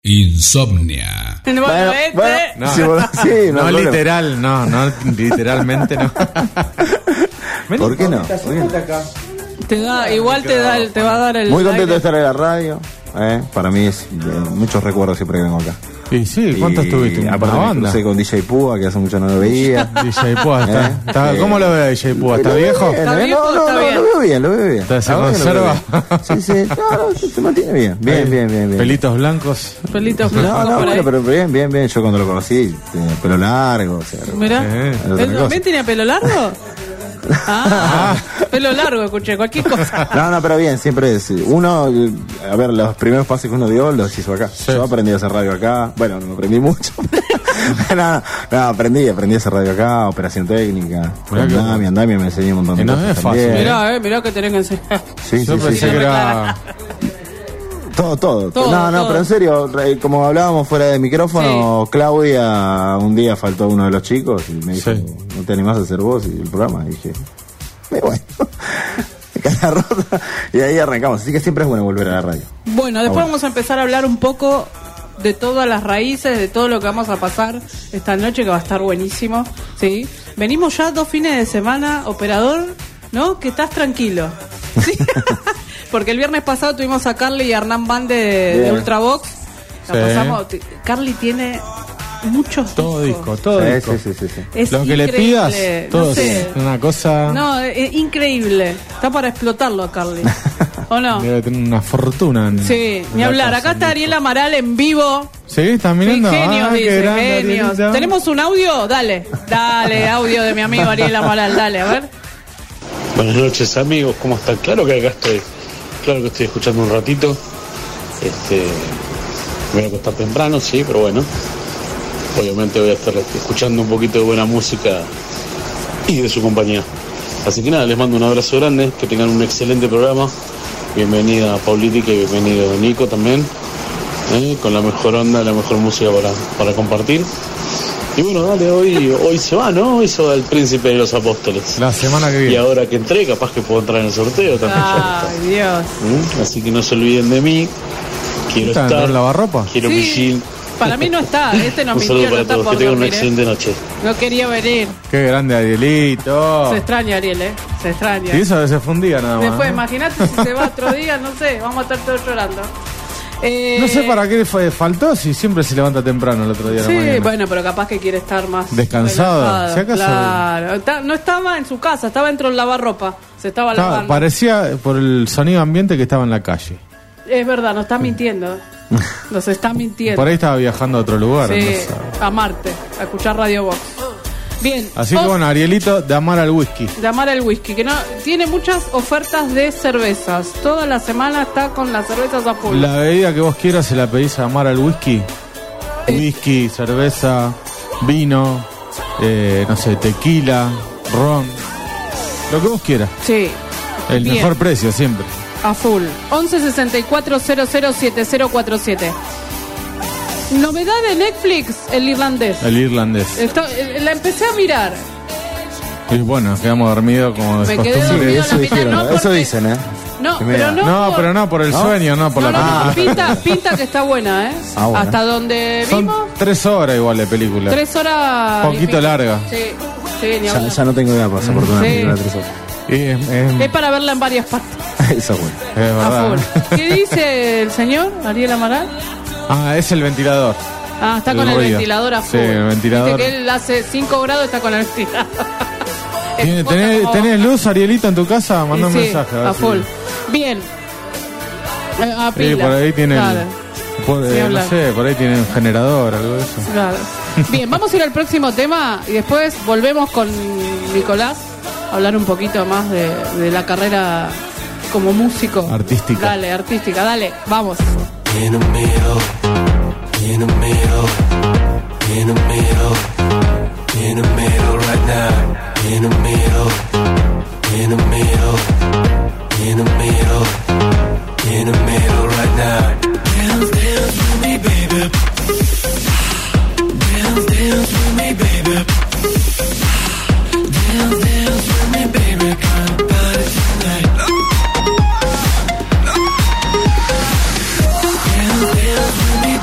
Insomnia. Bueno, No, sí, sí, no problema. literal, no literalmente no. ¿Por qué no? Te da, igual te va a dar el Muy contento aire. de estar en la radio. Para mí es muchos recuerdos siempre que vengo acá. Y sí, ¿cuánto estuviste en una aparte me banda? crucé con DJ Púa, que hace mucho no lo veía. DJ Púa, ¿cómo lo ve DJ Púa? ¿Está viejo? ¿Está viejo o No, está bien? lo veo bien, lo veo bien. ¿Se Ahora conserva? lo veo bien. Sí, no, se mantiene bien. Bien. Pelitos blancos. Pelitos No, blancos por ahí. pero bien. Yo cuando lo conocí, tenía pelo largo. O sea, Mirá, Eh. era otra ¿él cosa. también tenía pelo largo? Pelo largo, escuché, cualquier cosa. No, pero bien, siempre es. Uno, a ver, los primeros pasos que uno dio los hizo acá. Sí. Yo aprendí a hacer radio acá. Bueno, no aprendí mucho. no, aprendí a hacer radio acá, operación técnica. Mirá que Andamia me enseñó un montón de Y no cosas. es fácil, también. Mirá que tenés que enseñar. Sí, Yo pensé que era... Todo. Todo, No, todo. pero en serio, como hablábamos fuera de micrófono, Claudia, un día faltó uno de los chicos y me dijo, Sí. ¿no te animás a hacer vos y el programa? Y dije, bueno, cara rota. Y ahí arrancamos. Así que siempre es bueno volver a la radio. Bueno, después vamos a empezar a hablar un poco de todas las raíces, de todo lo que vamos a pasar esta noche, que va a estar buenísimo. ¿Sí? Venimos ya 2 fines de semana, operador, ¿no? Que estás tranquilo. ¿Sí? Porque el viernes pasado tuvimos a Carly y a Hernán Van de Bien. Ultravox. La Sí. pasamos. Carly tiene muchos Todo discos. disco, todo disco. Sí. Es Lo que le increíble. pidas, todo No sé. es una cosa... No, es increíble. Está para explotarlo a Carly. ¿O no? Debe tener una fortuna en... Sí, ni en la hablar. casa, Acá está en Ariel Amaral en vivo. ¿Sí? ¿Estás Sí, mirando? genios, Ah, qué dice, grande, genios. Arielita. ¿Tenemos un audio? Dale, audio de mi amigo Ariel Amaral, dale, a ver. Buenas noches, amigos, ¿cómo están? Claro que acá estoy. Claro que estoy escuchando un ratito. Me voy a acostar temprano, sí, pero bueno. Obviamente voy a estar escuchando un poquito de buena música y de su compañía. Así que nada, les mando un abrazo grande, que tengan un excelente programa. Bienvenida Paulita y bienvenido Nico también. Con la mejor onda, la mejor música para compartir. Y bueno, dale, hoy se va, ¿no? Hoy se va el Príncipe de los Apóstoles. La semana que Y viene. ahora que entré, capaz que puedo entrar en el sorteo también. Ay, Dios. Así que no se olviden de mí. Quiero ¿Está dentro estar. del lavarropa? Quiero Sí, mi jean. para mí no está, este nos Un mintió, saludo no para está todos. por Que tengan una dormir, excelente noche. No quería venir. Qué grande Arielito. Se extraña Ariel, se extraña. Y eso a veces fue un día nada más. Después, ¿eh? imagínate si se va otro día, no sé, vamos a estar todos llorando. No sé para qué faltó si siempre se levanta temprano el otro día de Sí, la mañana. bueno, pero capaz que quiere estar más Descansado. relajado, Si acaso- claro. No estaba en su casa, estaba dentro del lavarropa. Se estaba lavando. Parecía por el sonido ambiente que estaba en la calle. Es verdad, nos está mintiendo. Nos está mintiendo. Por ahí estaba viajando a otro lugar. Sí, no sé. a Marte, a escuchar Radio Box. Bien. Así que bueno, Arielito, de amar al whisky. De amar el whisky, que no tiene muchas ofertas de cervezas. Toda la semana está con las cervezas a full. La bebida que vos quieras se la pedís a amar al whisky. Whisky, cerveza, vino, no sé, tequila, ron. Lo que vos quieras. Sí. El Bien. mejor precio siempre. A full. 11 64 00 7047. Novedad de Netflix, el irlandés. El irlandés. La empecé a mirar. Y bueno, quedamos dormidos como de Me quedé costumbre. dormido. Eso la mitad, dijeron, no, eso porque- dicen, No, Que mira. pero no. No, pero no por el sueño, no por No, la no, película. pinta que está buena, ¿eh? Ah, bueno. Hasta donde Son vimos, 3 horas igual de película. 3 horas. Poquito y pico. larga. Sí, ni Ya, hablar. ya no tengo idea para soportar una Sí. película de 3 horas. Y es Es para verla en varias partes. Eso es bueno. verdad. A full. ¿Qué dice el señor Ariel Amaral? Ah, es el ventilador. Ah, está El con el ruido. ventilador a Sí, full. el ventilador. Dice que él hace 5 grados, está con el ventilador. ¿Tenés luz, Arielito, en tu casa? Manda un Sí, mensaje. ver a si- full. Bien. A Sí, pila. por ahí tiene Claro, Ni no hablar. sé, por ahí tiene un generador, algo de eso. claro. Bien, vamos a ir al próximo tema y después volvemos con Nicolás a hablar un poquito más de la carrera como músico. Artística. Dale, artística, dale, vamos. In the middle, in the middle, in the middle, in the middle right now. In the middle, in the middle, in the middle, in the middle right now. Dance, dance with me, baby. Dance, dance with me, baby. Dance, dance with me, baby. Got a party tonight. Dance, dance with me,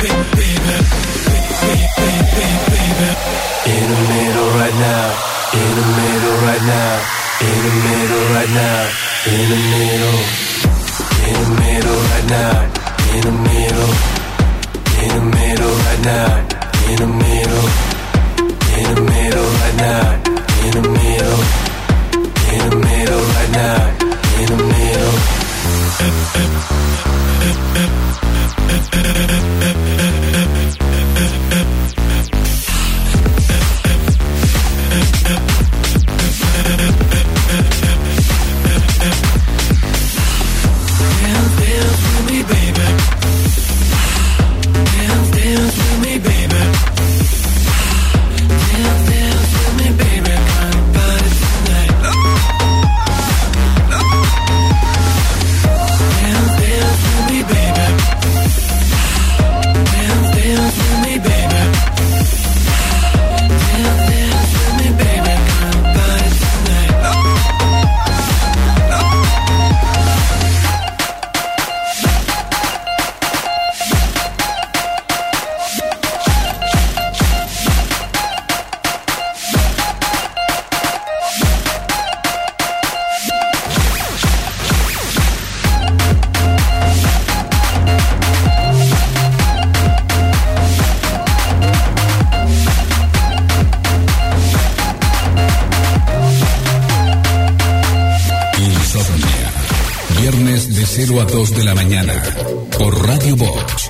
In the middle right now, in the middle right now, in the middle right now, in the middle, in the middle right now, in the middle, in the middle right now, in the middle, in the middle right now, in the middle, in the middle right now, in the middle. Viernes de 0 a 2 de la mañana por Radio Box.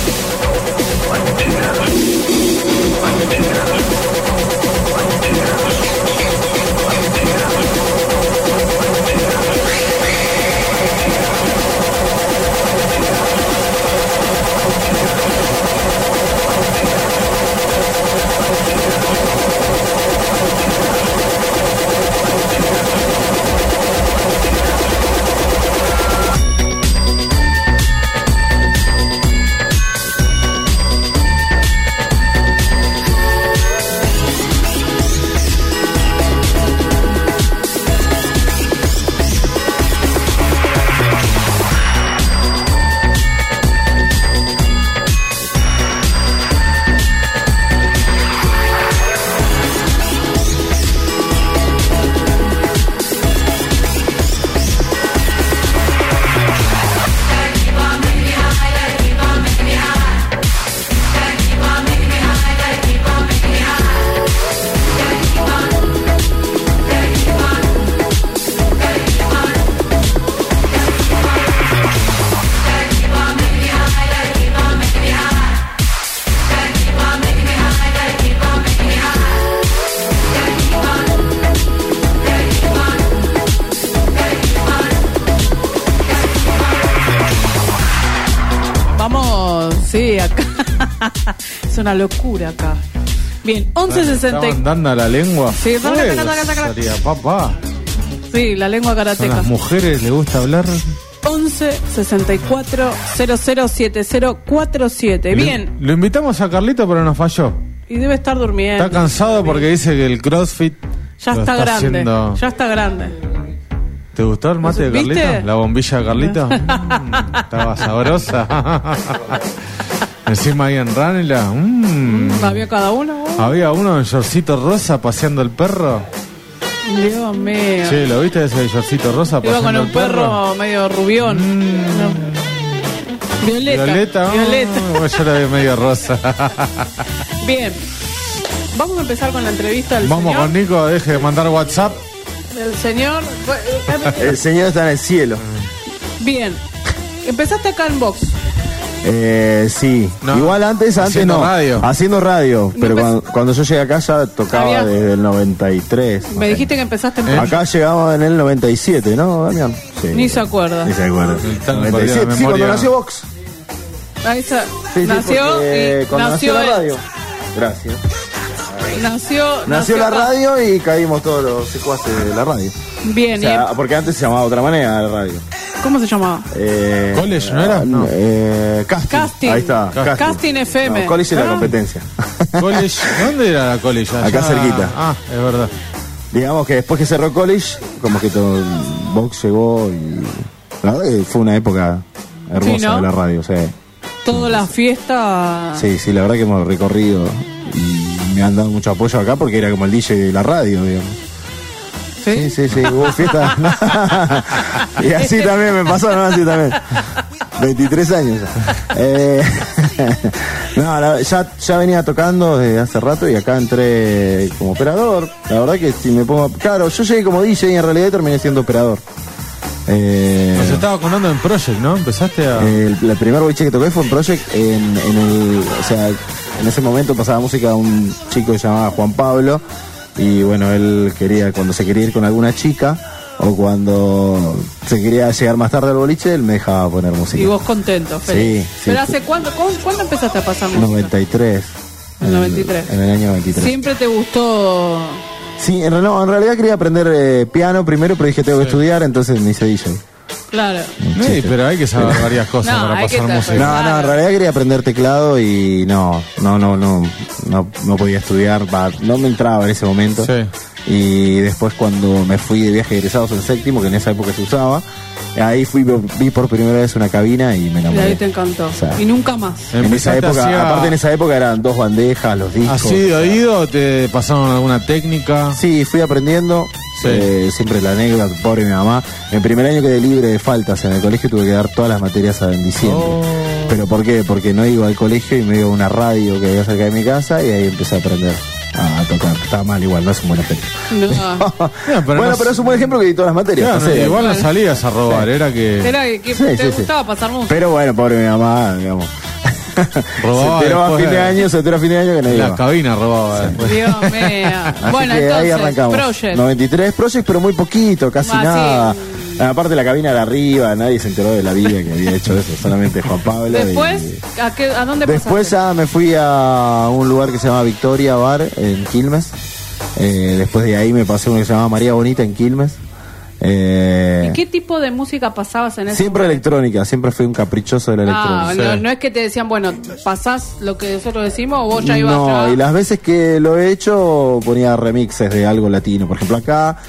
Like tears. Es una locura acá. Bien, 11.60. ¿Estaban dando a la lengua? Sí, Sería, papá. Sí, la lengua ¿A karateca. las mujeres les gusta hablar? 11.64 Bien. Lo invitamos a Carlito, pero nos falló. Y debe estar durmiendo. Está cansado porque dice que el CrossFit Ya lo está grande. haciendo. Ya está grande. ¿Te gustó el mate de ¿Viste? Carlito? ¿La bombilla de Carlito? Estaba sabrosa. Encima ahí en Ranela. ¿Había cada uno? Había uno en shortcito rosa paseando el perro. Dios mío. Sí, ¿lo viste ese shortcito rosa Iba paseando con un el perro? perro medio rubión. No. Violeta. Bueno, yo la vi medio rosa. Bien. Vamos a empezar con la entrevista del Vamos señor. con Nico, deje de mandar WhatsApp. El señor. El señor está en el cielo. Bien. Empezaste acá en Vox. Sí. No. Igual antes Haciendo no. radio. Haciendo radio. Pero No, cuando yo llegué acá ya tocaba Había- desde el 93. Me dijiste que empezaste en Acá llegamos en el 97, ¿no, Damián? Sí. Ni se acuerda. Ni se acuerda. Tan 97, perdida sí, cuando memoria. nació Vox. Ahí está. Sí, sí, nació porque y cuando nació la él. radio. Gracias. Nació la acá. radio y caímos todos los secuaces de la radio. Bien, O sea, porque antes se llamaba de otra manera la radio. ¿cómo se llamaba? ¿College no era? No. Casting. Casting. Ahí está. Casting FM. No, college es la Ah. competencia. College, ¿dónde era la college? Acá cerquita. Ah, es verdad. Digamos que después que cerró college, como que todo Vox llegó y la verdad que fue una época hermosa Sí, ¿no? de la radio. O sea, Toda la fiesta. sí, la verdad que hemos recorrido y me han dado mucho apoyo acá porque era como el DJ de la radio, digamos. ¿Sí? Sí, hubo fiesta. Y así también me pasó, ¿no? Así también. 23 años ya. No, ya venía tocando desde hace rato y acá entré como operador. La verdad que si me pongo... Claro, yo llegué como DJ y en realidad terminé siendo operador. Nos estaba contando en Project, ¿no? Empezaste a... El primer boliche que toqué fue en Project o sea, en ese momento pasaba música a un chico que se llamaba Juan Pablo y bueno, él cuando se quería ir con alguna chica o cuando se quería llegar más tarde al boliche, él me dejaba poner música. Y vos contento, feliz. Sí. ¿Pero hace cuándo empezaste a pasar música? 93. En 93. En el año 93. Siempre te gustó. Sí, en realidad quería aprender piano primero, pero dije tengo que estudiar, entonces me hice DJ. Claro. Sí, pero hay que saber varias cosas No, para hay que pasar saber. música. No, en realidad quería aprender teclado y no podía estudiar, no me entraba en ese momento. Sí. Y después cuando me fui de viaje de egresados en séptimo, que en esa época se usaba, ahí vi por primera vez una cabina y me Y enamoré. ahí te encantó. O sea, Y nunca más. en esa Empezaste época, así a- aparte en esa época eran 2 bandejas, los discos. ¿Así de oído o te pasaron alguna técnica? Sí, fui aprendiendo. Sí. Siempre la anécdota, pobre mi mamá. En primer año quedé libre de faltas en el colegio, tuve que dar todas las materias en diciembre. Oh. ¿Pero por qué? Porque no iba al colegio y me iba a una radio que había cerca de mi casa y ahí empecé a aprender a tocar. Estaba mal igual, no es un buen ejemplo. No. pero Bueno, no- pero es un buen ejemplo que di todas las materias. Claro, no sé. igual no salías a robar, era que Era que Sí, te sí, sí. gustaba pasar música. Pero bueno, pobre mi mamá, digamos. Robaba se enteró a después fin de año, se enteró a fin de año que no la iba. cabina robaba después. Dios mío. Así Bueno, que ahí entonces, arrancamos. Project. 93 Project, pero muy poquito, casi Ah, nada. sí. Aparte la cabina era arriba, nadie se enteró de la vida que había hecho eso, solamente Juan Pablo. Después, y- ¿a dónde Después pasaste? ya me fui a un lugar que se llama Victoria Bar en Quilmes. Después de ahí me pasé a uno que se llama María Bonita en Quilmes. ¿Y qué tipo de música pasabas en ese Siempre momento? electrónica, siempre fui un caprichoso de la Ah, electrónica. no es que te decían, bueno, pasás lo que nosotros decimos o vos ya ibas No, ya. y las veces que lo he hecho ponía remixes de algo latino. Por ejemplo acá,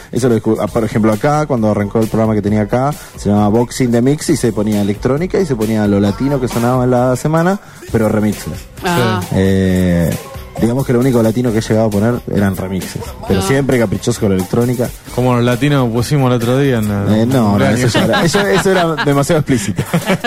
cuando arrancó el programa que tenía acá, se llamaba Boxing the Mix y se ponía electrónica y se ponía lo latino que sonaba en la semana, pero remixes. Ah, Digamos que lo único latino que he llegado a poner eran remixes. Pero siempre caprichoso con la electrónica. Como los latinos pusimos el otro día. No, eso era demasiado explícito.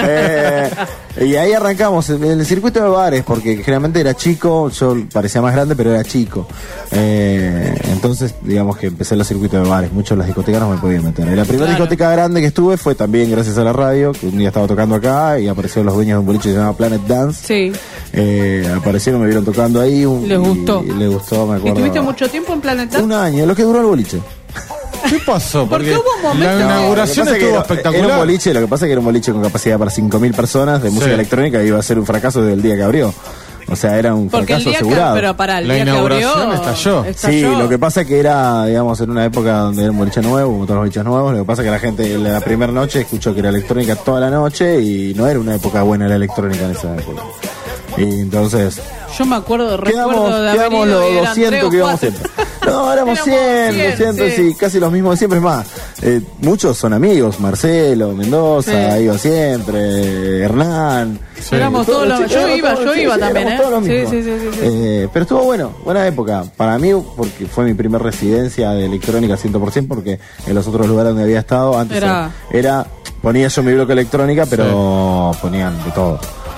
Y ahí arrancamos en el circuito de bares, porque generalmente era chico, yo parecía más grande, pero era chico. Entonces, digamos que empecé en los circuitos de bares, muchos de las discotecas no me podían meter. Y la primera Claro. discoteca grande que estuve fue también gracias a la radio, que un día estaba tocando acá y aparecieron los dueños de un boliche que se llama Planet Dance. sí. Aparecieron, me vieron tocando ahí. Les gustó. Y les gustó, me ¿Y acuerdo. estuviste mucho tiempo en Planeta? Un año, lo que duró el boliche. ¿Qué pasó? Porque hubo un momento la que- inauguración Lo que pasa es que estuvo era espectacular. un boliche, lo que pasa es que era un boliche con capacidad para 5.000 personas de música Sí. electrónica y iba a ser un fracaso desde el día que abrió. O sea, era un Porque el fracaso día asegurado. pero para el La día inauguración que abrió, estalló. Sí, lo que pasa que era, digamos, en una época donde era un boliche nuevo, como todos los boliches nuevos, lo que pasa que la gente en la primera noche escuchó que era electrónica toda la noche y no era una época buena la electrónica en esa época. Y entonces Yo me acuerdo, quedamos recuerdo de haber los ido y eran 200 3 o que íbamos 4. siempre. No, éramos 100, 200, sí. sí, casi los mismos de siempre. Es más, muchos son amigos, Marcelo, Mendoza, Sí. iba siempre, Hernán. Éramos todos los- yo iba también, éramos todos los Sí, mismos. sí. Pero estuvo bueno, buena época. Para mí, porque fue mi primer residencia de electrónica 100%, porque en los otros lugares donde había estado, antes era ponía yo mi bloque electrónica, pero ponían de todo.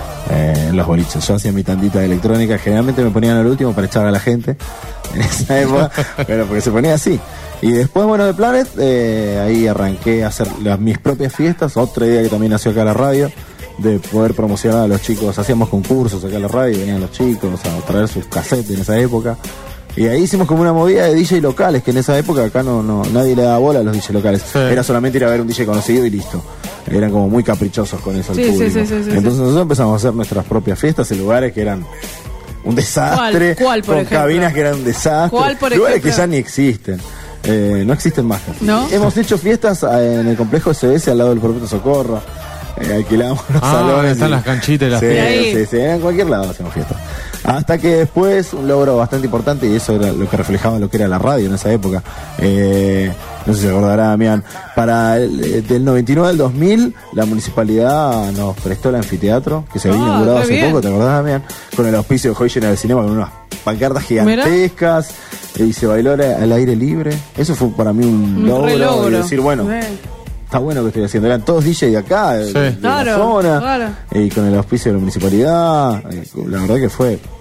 En los boliches. Yo hacía mi tandita de electrónica, generalmente me ponían al último para echar a la gente en esa época, pero porque se ponía así. Y después, bueno, de Planet, ahí arranqué a hacer mis propias fiestas. Otra idea que también nació acá en la radio, de poder promocionar a los chicos. Hacíamos concursos acá en la radio, venían los chicos a traer sus cassettes en esa época. Y ahí hicimos como una movida de DJ locales, que en esa época acá no nadie le daba bola a los DJ locales. Sí. Era solamente ir a ver un DJ conocido y listo. Eran como muy caprichosos con eso el Sí, público. sí, sí, Entonces nosotros empezamos a hacer nuestras propias fiestas en lugares que eran un desastre, ¿Cuál, por con ejemplo? cabinas que eran un desastre, ¿Cuál, por lugares ejemplo? que ya ni existen. No existen más casi. ¿No? Hemos hecho fiestas en el complejo SBS al lado del Perpetuo Socorro. Alquilábamos los salones. Están las canchitas y las Sí, fiestas. sí, en cualquier lado hacemos fiestas. Hasta que después, un logro bastante importante, y eso era lo que reflejaba lo que era la radio en esa época. No sé si se acordará, Damián. Para del 99 al 2000, la municipalidad nos prestó el anfiteatro, que se había inaugurado qué hace bien. poco, ¿te acordás, Damián? Con el auspicio de Hoy Llena del Cinema, con unas pancartas gigantescas, y se bailó al aire libre. Eso fue para mí un logro, re logro. y decir, bueno, está bueno que estoy haciendo. Eran todos DJ de acá, de Claro, la zona, claro. y con el auspicio de la municipalidad. La verdad que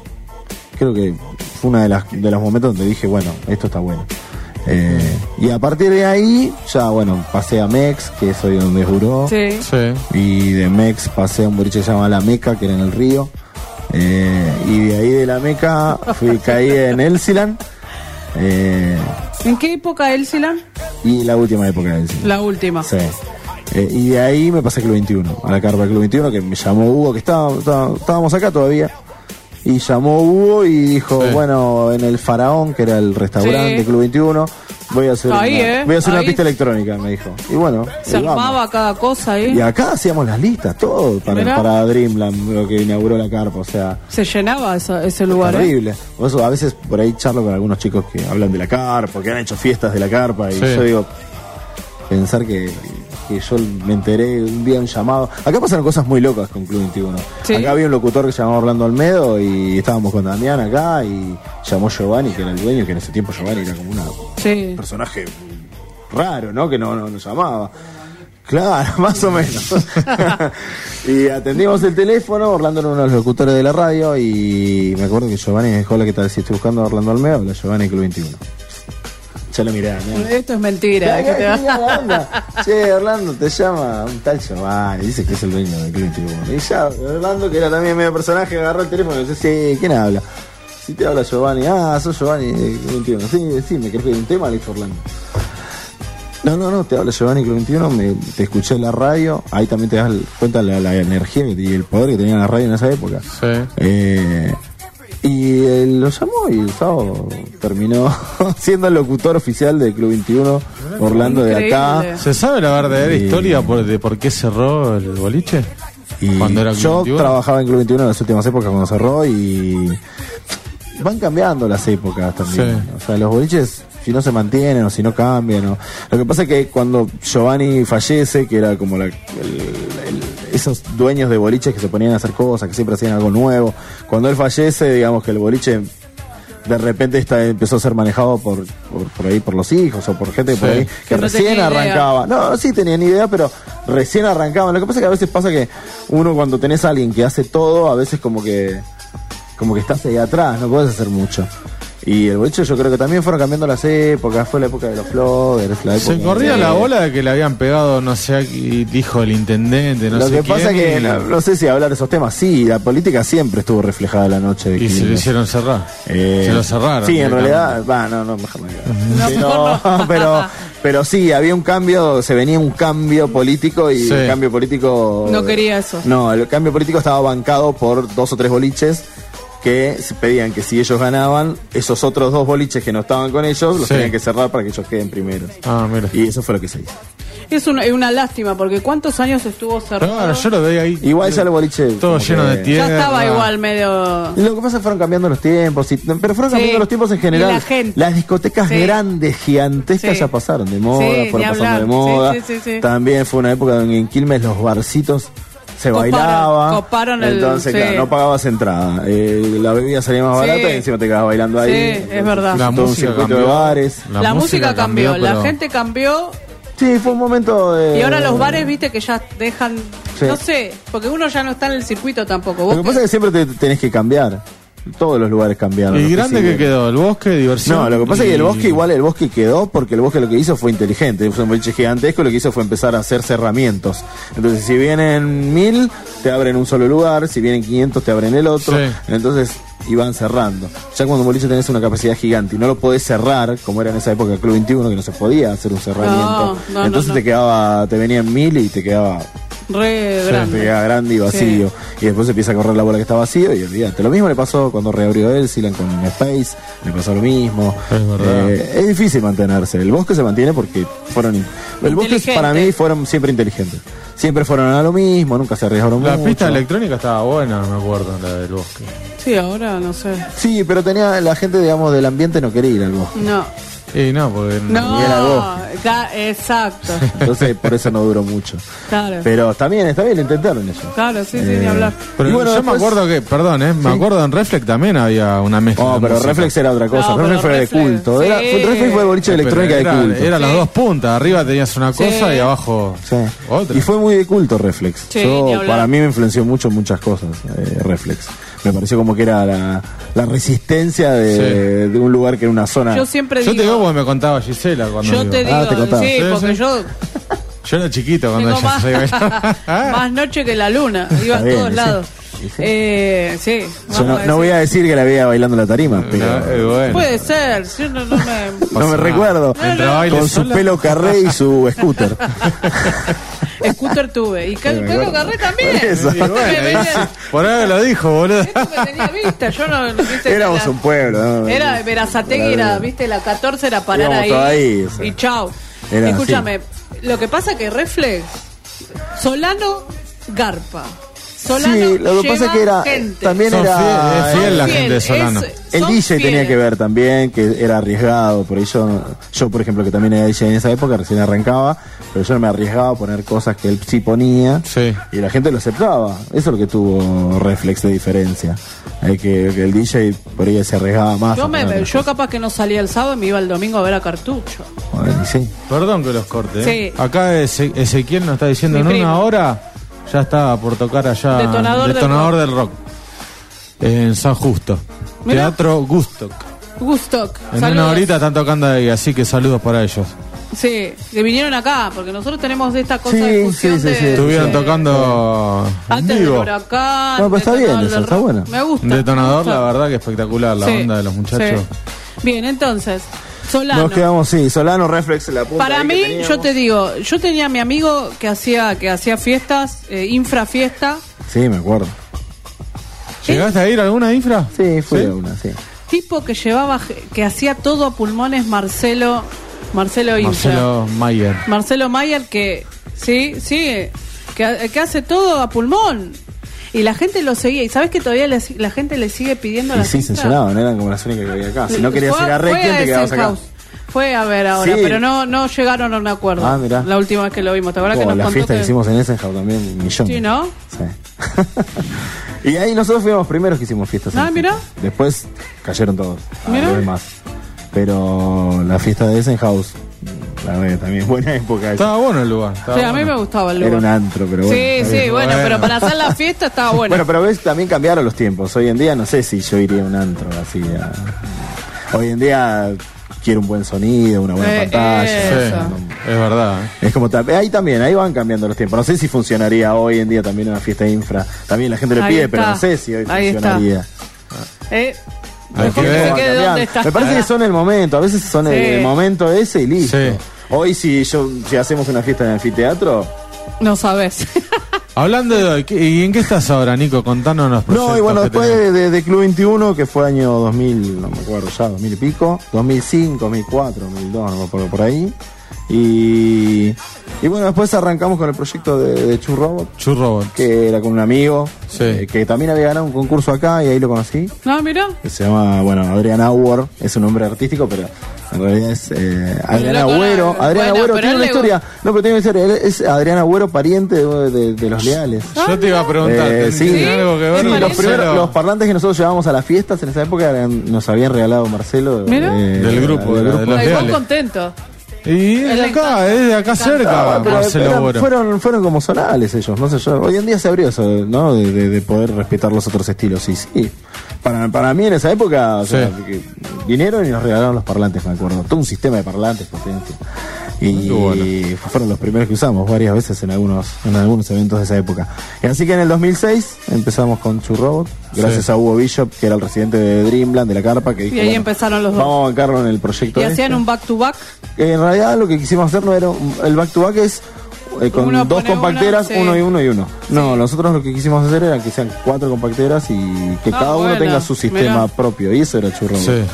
creo que fue uno de los momentos donde dije, bueno, esto está bueno. Y a partir de ahí, ya bueno, pasé a Mex, que es hoy donde juró. Sí. Sí. Y de Mex pasé a un boliche que se llama La Meca, que era en el río. Y de ahí de La Meca caí en Elsilan. ¿En qué época, Elsilan? Y la última época de Elsilan. La última. Sí. Y de ahí me pasé a Club 21, a la carpa del Club 21, que me llamó Hugo, que estábamos acá todavía. Y llamó Hugo y dijo, Sí. bueno, en el Faraón, que era el restaurante Sí. Club 21, voy a hacer Ahí, una ahí. pista electrónica, me dijo. Y bueno, Se ahí vamos. armaba cada cosa ahí. Y acá hacíamos las listas, todo Mirá. para Dreamland, lo que inauguró la carpa, o sea, Se llenaba ese lugar. terrible. Por eso a veces por ahí charlo con algunos chicos que hablan de la carpa, que han hecho fiestas de la carpa, y Sí. yo digo, pensar que yo me enteré un día un llamado. Acá pasaron cosas muy locas con Club 21. Sí. Acá había un locutor que se llamaba Orlando Olmedo y estábamos con Damián acá y llamó Giovanni, que era el dueño, que en ese tiempo Giovanni era como un personaje raro, ¿no? Que no nos llamaba. Claro, más o menos. Y atendimos el teléfono, Orlando era uno de los locutores de la radio y me acuerdo que Giovanni me dijo, hola, ¿qué tal? Si estoy buscando a Orlando Olmedo, habla Giovanni Club 21. Ya lo miré, ¿no? Esto es mentira. ¿qué te va? Che, Orlando, te llama un tal Giovanni, dice que es el dueño del Club 21. Y ya, Orlando, que era también medio personaje, agarró el teléfono y dice, sí, ¿quién habla? Si te habla Giovanni, sos Giovanni del Club 21. Sí, me querés pedir un tema, le dijo Orlando. No, te habla Giovanni Club 21, te escuché en la radio, ahí también te das cuenta la energía y el poder que tenía la radio en esa época. Sí. Y él lo llamó y el sábado terminó siendo el locutor oficial del Club 21, Orlando de acá. Increíble. ¿Se sabe la verdadera Y- historia de por qué cerró el boliche? Y Cuando era Club yo 21. trabajaba en Club 21 en las últimas épocas cuando cerró y van cambiando las épocas también. Sí. O sea, los boliches, si no se mantienen o si no cambian. Lo que pasa es que cuando Giovanni fallece, que era como esos dueños de boliches que se ponían a hacer cosas, que siempre hacían algo nuevo, cuando él fallece, digamos que el boliche de repente empezó a ser manejado por ahí por los hijos o por gente por Sí. ahí que no recién tenía idea. arrancaba. No, sí tenían idea, pero recién arrancaban. Lo que pasa es que a veces pasa que uno cuando tenés a alguien que hace todo, a veces como que estás ahí atrás, no podés hacer mucho. Y el boliche yo creo que también fueron cambiando las épocas, fue la época de los floggers, la época Se corría de- la bola de que le habían pegado, no sé, aquí dijo el intendente, no Lo sé que quién. pasa es que y- no sé si hablar de esos temas, sí, la política siempre estuvo reflejada en la noche de Y se lo Quilmes. hicieron cerrar. Eh, Se lo cerraron. Sí, en directamente. realidad, no, mejor no. No, Sí, mejor pero sí, había un cambio, se venía un cambio político y Sí. el cambio político... No quería eso. No, el cambio político estaba bancado por 2 o 3 boliches que pedían que si ellos ganaban, esos otros 2 boliches que no estaban con ellos, los Sí. tenían que cerrar para que ellos queden primeros. Ah, mira. Y eso fue lo que se hizo. Es una lástima, porque ¿cuántos años estuvo cerrado? Claro, yo lo veía ahí. Igual ya el boliche... Todo como lleno que- de tierra. Ya estaba igual medio... Lo que pasa es que fueron cambiando los tiempos, pero fueron Sí. cambiando los tiempos en general. Y la gente. Las discotecas Sí. grandes, gigantescas, Sí. ya pasaron de moda, Sí, fueron ni pasando hablar. de moda. Sí. También fue una época donde en Quilmes los barcitos se Coparon, bailaba. coparon el- Entonces, sí. claro, no pagabas entrada. La bebida salía más Sí. barata y encima te quedabas bailando ahí. Sí, es verdad. La Todo un música circuito cambió. de bares. La música cambió, la pero- gente cambió. Sí, fue un momento de... Y ahora los bares, viste, que ya dejan... Sí. No sé, porque uno ya no está en el circuito tampoco. Vos Lo que pasa es que siempre te tenés que cambiar. Todos los lugares cambiaron. ¿Y los grande siguen. que quedó? ¿El bosque? ¿Diversión? No, lo que pasa es que el Y- bosque, igual el bosque quedó porque el bosque lo que hizo fue inteligente. Fue un boliche gigantesco, lo que hizo fue empezar a hacer cerramientos. Entonces, si vienen 1000, te abren un solo lugar, si vienen 500, te abren el otro. Sí. Entonces, iban cerrando. Ya cuando un boliche tenés una capacidad gigante y no lo podés cerrar, como era en esa época Club 21, que no se podía hacer un cerramiento. No, Entonces no. te venían 1000 y te quedaba re te grande. quedaba grande y vacío. Y después empieza a correr la bola que está vacío y olvídate. Lo mismo le pasó cuando reabrió Elsilan con Space, le pasó lo mismo. Es verdad. Es difícil mantenerse. El bosque se mantiene porque fueron... El bosque Inteligente. para mí fueron siempre inteligentes. Siempre fueron a lo mismo, nunca se arriesgaron La mucho. pista electrónica estaba buena, me acuerdo, la del bosque. Sí, ahora no sé. Sí, pero tenía la gente, digamos, del ambiente no quería ir al bosque. No. Y no, porque... No, Ni era bosque. exacto. Entonces por eso no duró mucho. Claro. Pero está bien, lo intentaron ellos. Claro, sí, ni hablar. Pero Y bueno, yo me después- acuerdo que, perdón, me acuerdo en Reflex también había una mezcla. No, de pero música. Reflex era otra cosa. No, Reflex pero fue de Reflex, culto. sí. Reflex fue boliche de Pero electrónica era, de culto. Era las Sí. dos puntas, arriba tenías una cosa Sí. y abajo Sí. otra. Y fue muy de culto Reflex. Sí, ni hablar. Para mí me influenció mucho en muchas cosas Reflex. Me pareció como que era la resistencia de un lugar que era una zona. Yo siempre Yo te digo digo... porque me contaba Gisela cuando Yo iba. te digo, Ah, te contaba. sí, Sí, porque sí. yo Yo era chiquito cuando tengo ella más, se iba. más noche que la luna. Iba a Está bien, todos sí. lados. Sí. Sí, Yo no voy a decir que la veía bailando la tarima, pero Bueno. Puede ser, yo no me... no me recuerdo. Mientras baile Con su sola. pelo carré y su scooter. Scooter tuve. Y el me pelo acuerdo. agarré también. Por eso. Y bueno, Me venía- por ahí lo dijo, boludo. Esto me tenía vista, yo no viste. Éramos era- un pueblo, ¿no? Era Verazategui, era, viste, la 14 era parar Íbamos ahí, todos ahí, o sea. y chau. Era Escúchame, lo que pasa que Reflex, Solano garpa. Solano Sí, lo que pasa es que lleva era gente. también Son era fiel, es fiel la Fiel, gente de Solano. el son DJ tenía fieles. que ver también, que era arriesgado, por eso yo por ejemplo que también era DJ en esa época, recién arrancaba, pero yo no me arriesgaba a poner cosas que él sí ponía Sí. y la gente lo aceptaba. Eso es lo que tuvo Reflex de diferencia. Que el DJ por ahí se arriesgaba más. a poner otras Yo capaz que no salía el sábado y me iba el domingo a ver a Cartucho. cosas. Bueno, y sí. Perdón que los corte. Sí. Acá Ezequiel nos está diciendo Mi en primo. una hora ya está por tocar allá Detonador del rock. En San Justo. Mirá. Teatro Gustock. Gustock. En Saludos. una horita están tocando ahí, así que saludos para ellos. Sí, que vinieron acá, porque nosotros tenemos esta cosa Sí, de fusión sí, de... sí, Estuvieron sí. tocando en Antes del vivo. huracán. Bueno, pues está bien Detonador eso, del está rock. bueno. Me gusta. Detonador, me la gusta. verdad que espectacular, la Sí, banda de los muchachos. sí. Bien, entonces, Solano. Nos quedamos, sí, Solano, Reflex, la punta Para ahí que mí, teníamos. yo te digo, yo tenía a mi amigo que hacía fiestas, infrafiesta, Sí, me acuerdo. ¿Llegaste a ir a alguna infra? Sí, fui ¿Sí? a una, sí. tipo que llevaba, que hacía todo a pulmones, Marcelo Infra. Marcelo Mayer. Mayer que, sí, que hace todo a pulmón. Y la gente lo seguía. ¿Y sabes que todavía la gente le sigue pidiendo Y la sí, se fiesta? llenaban, eran como las únicas que había acá. Si no querías ir a Fue Requiem, te quedabas acá. Eisenhouse. Fue a ver ahora, Sí. pero no llegaron a un acuerdo. Ah, mirá. La última vez que lo vimos. ¿Te acuerdas que nos La contó fiesta que hicimos en Eisenhower también, un millón. Sí, ¿no? Sí. Y ahí nosotros fuimos los primeros que hicimos fiestas. Ah, en mirá. fiesta. Después cayeron todos. Mirá. Los demás. Pero la fiesta de Eisenhouse, la verdad que también buena época. esa. Estaba bueno el lugar. estaba Sí, a mí bueno. me gustaba el lugar. Era un antro, pero bueno. Sí, está sí, bien. bueno, Bueno. pero para hacer la fiesta estaba bueno. Bueno, pero ves, también cambiaron los tiempos. Hoy en día no sé si yo iría a un antro así. Hoy en día quiero un buen sonido, una buena pantalla. Sí, Eso. es verdad. Es como ahí también, ahí van cambiando los tiempos. No sé si funcionaría hoy en día también una fiesta infra. También la gente lo Ahí pide, está. pero no sé si hoy Ahí está. funcionaría. Hay Mejor que que ver. se Va quede cambiando. donde está. Me parece que son el momento, a veces son Sí. el momento ese y listo. Sí. Hoy si hacemos una fiesta en el anfiteatro, No sabes. Hablando de hoy, ¿y en qué estás ahora, Nico? Contanos los proyectos. No, y bueno, que después tenés. de Club 21, que fue año 2000, no me acuerdo ya, 2000 y pico, 2005, 2004, 2002, no me acuerdo por ahí. Y bueno, después arrancamos con el proyecto de Churrobot, Churrobot. que era con un amigo, Sí. que también había ganado un concurso acá y ahí lo conocí. No, mira. Que se llama, bueno, Adrián Auer, es un nombre artístico, pero en realidad es Adrián loco, Agüero. bueno, Adrián Agüero pero tiene él una le- historia, no, pero tiene una historia, él es Adrián Agüero, pariente de los Leales. Yo te iba a preguntar, Sí. ¿tiene algo que ver? Sí, Sí, con los, parece. Marcelo? los parlantes que nosotros llevábamos a las fiestas en esa época nos habían regalado Marcelo. Mira. Del grupo, de los Ay, vos Leales. contento. Y es de acá, es de acá cerca, Pero Marcelo Agüero. fueron como zonales ellos, no sé yo. Hoy en día se abrió eso, ¿no? De poder respetar los otros estilos. Y sí, para mí en esa época, o sea, Sí. que vinieron y nos regalaron los parlantes, me acuerdo. Todo un sistema de parlantes, potencia. Y Qué bueno. fueron los primeros que usamos varias veces en algunos eventos de esa época. Y así que en el 2006 empezamos con Churrobot, gracias Sí. a Hugo Bishop, que era el residente de Dreamland, de la carpa, que dijo, Y ahí bueno, empezaron los dos. vamos a bancarlo en el proyecto. Y este. hacían un back to back. En realidad lo que quisimos hacer no era el back to back, es con Uno dos pone compacteras, uno, sí. uno y uno y uno. No, nosotros lo que quisimos hacer era que sean 4 compacteras y que cada uno bueno, tenga su sistema mirá. propio. Y eso era Churro. Sí.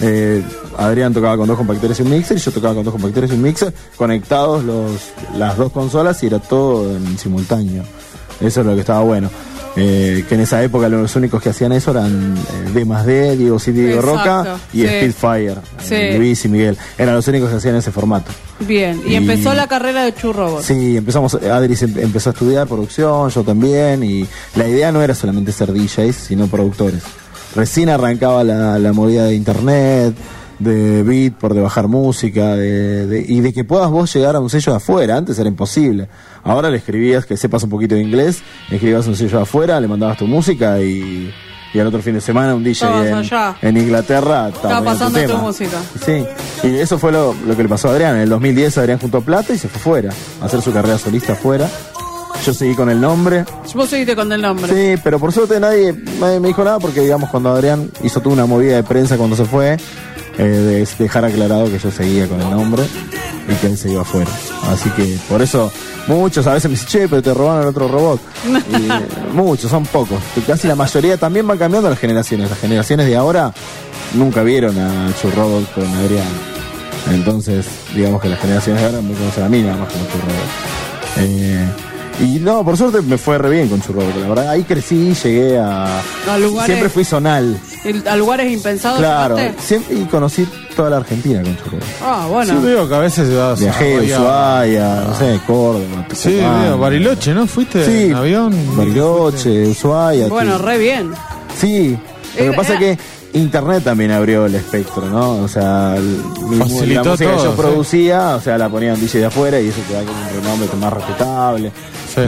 Adrián tocaba con 2 compacteras y un mixer, y yo tocaba con 2 compacteras y un mixer, conectados las 2 consolas, y era todo en simultáneo. Eso es lo que estaba bueno. Que en esa época los únicos que hacían eso eran D+D, Diego City, Diego Exacto, Roca y sí. Spitfire, Sí. Luis y Miguel. Eran los únicos que hacían ese formato. Bien. Y Y- empezó la carrera de Churrobot. Sí, Adri empezó a estudiar producción, yo también, y la idea no era solamente ser DJs, sino productores. Recién arrancaba la movida de internet, de beat, por de bajar música, y de que puedas vos llegar a un sello de afuera. Antes era imposible. Ahora le escribías, que sepas un poquito de inglés, le escribías un sello de afuera, le mandabas tu música y al otro fin de semana un DJ Estabas allá. en Inglaterra Estaba poniendo pasando tu tema. música. Sí, y eso fue lo que le pasó a Adrián. En el 2010 Adrián juntó plata y se fue fuera a hacer su carrera solista afuera. Yo seguí con el nombre. Vos seguiste con el nombre. Sí, pero por suerte nadie me dijo nada, porque digamos cuando Adrián hizo toda una movida de prensa cuando se fue, de dejar aclarado que yo seguía con el nombre y que él se iba afuera. Así que por eso muchos a veces me dicen, che, pero te robaron el otro robot. Y, muchos, son pocos. Y casi la mayoría también van cambiando las generaciones. Las generaciones de ahora nunca vieron a Churrobot con Adrián. Entonces, digamos que las generaciones de ahora me conocen a mí nada más como Churrobot. Y no, por suerte me fue re bien con Churrobot. La verdad, ahí crecí, llegué a lugares- siempre fui zonal. A lugares impensados. Claro, ¿llegaste? siempre, y conocí toda la Argentina con Churrobot. Ah, bueno. Sí, veo que a veces vas Viajé a a Ushuaia, no sé, Córdoba. Sí, Tucumán. veo, Bariloche, ¿no? ¿Fuiste Sí, en avión? Bariloche, Ushuaia. Bueno, sí. re bien. Sí, lo que Era- pasa es que Internet también abrió el espectro, ¿no? O sea, la Facilitó música que todo, yo sí. producía, o sea, la ponían DJ de afuera y eso te da como un renombre más respetable. Sí.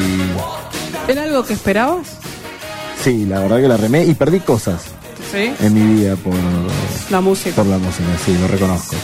Y ¿Era algo que esperabas? sí, la verdad que la remé y perdí cosas Sí. en mi vida por La música. la música, sí, lo reconozco.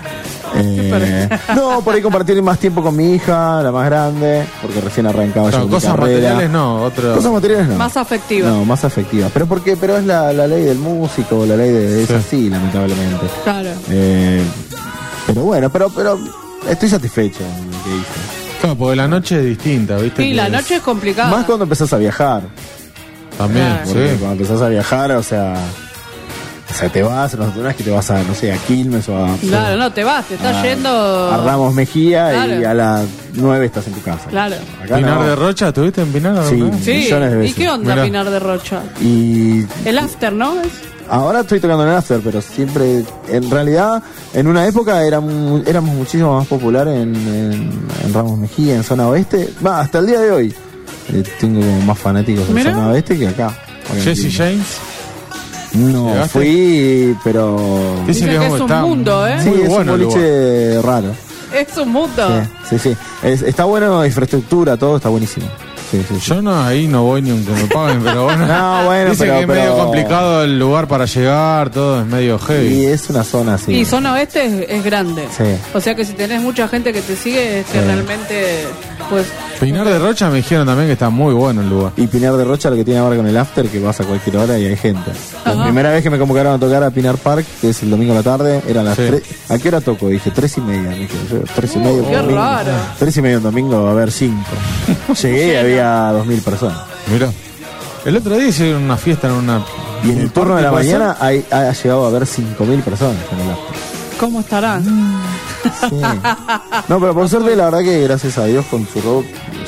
No, por ahí compartir más tiempo con mi hija, la más grande, porque recién arrancaba Claro, yo con mi cosas carrera. materiales no, otro. Cosas materiales no. Más afectiva. No, más afectiva. Pero porque, pero es la ley del músico, la ley de es Sí. así, lamentablemente. Claro. Pero bueno, pero estoy satisfecho con lo que hice. Claro, porque la noche es distinta, ¿viste? Sí, Que la es- noche es complicada. Más cuando empezás a viajar. También, Claro. Porque sí. cuando empezás a viajar, o sea, te vas, no es que te vas a, no sé, a Quilmes o a... Claro, no, te vas, te estás a- yendo. a Ramos Mejía y Claro. a las 9 estás en tu casa. Claro. Acá ¿Pinar no. de Rocha? ¿Estuviste en Pinar? Sí. alguna vez? Sí. millones de ¿Y veces. qué onda Mirá. Pinar de Rocha? Y El after, ¿no? ahora estoy tocando en el after, pero siempre, en realidad, en una época éramos muchísimo más populares en Ramos Mejía, en zona oeste. Va, hasta el día de hoy tengo como más fanáticos en Mirá. zona oeste que acá. Jesse James. No, ¿Llegaste? fui, pero... Dicen que es un está mundo, ¿eh? Sí, Muy es bueno un el lugar. boliche raro. Es un mundo. Sí. Está bueno, infraestructura, todo está buenísimo. Sí. Yo no, ahí no voy ni aunque me paguen, pero bueno. No, bueno, Dice pero- que es medio pero- complicado el lugar para llegar, todo es medio Y heavy. es una zona así. Y zona oeste es grande. Sí. O sea que si tenés mucha gente que te sigue, es que Sí. realmente después. Pinar de Rocha me dijeron también que está muy bueno el lugar. Y Pinar de Rocha lo que tiene ahora con el after, que vas a cualquier hora y hay gente. La Ajá. primera vez que me convocaron a tocar a Pinar Park, que es el domingo a la tarde, eran las Sí. 3. ¿A qué hora toco? Dije 3:30. Me dije, yo, 3:30. Qué domingo. raro. 3:30 un domingo, va a haber 5. Llegué y había 2.000 personas. Mirá. El otro día hicieron una fiesta en una... Y en el turno de la ¿Puede ser? mañana ha llegado a haber 5.000 personas en el after. ¿Cómo estarán? Sí. No, pero por suerte, la verdad que gracias a Dios con su rock,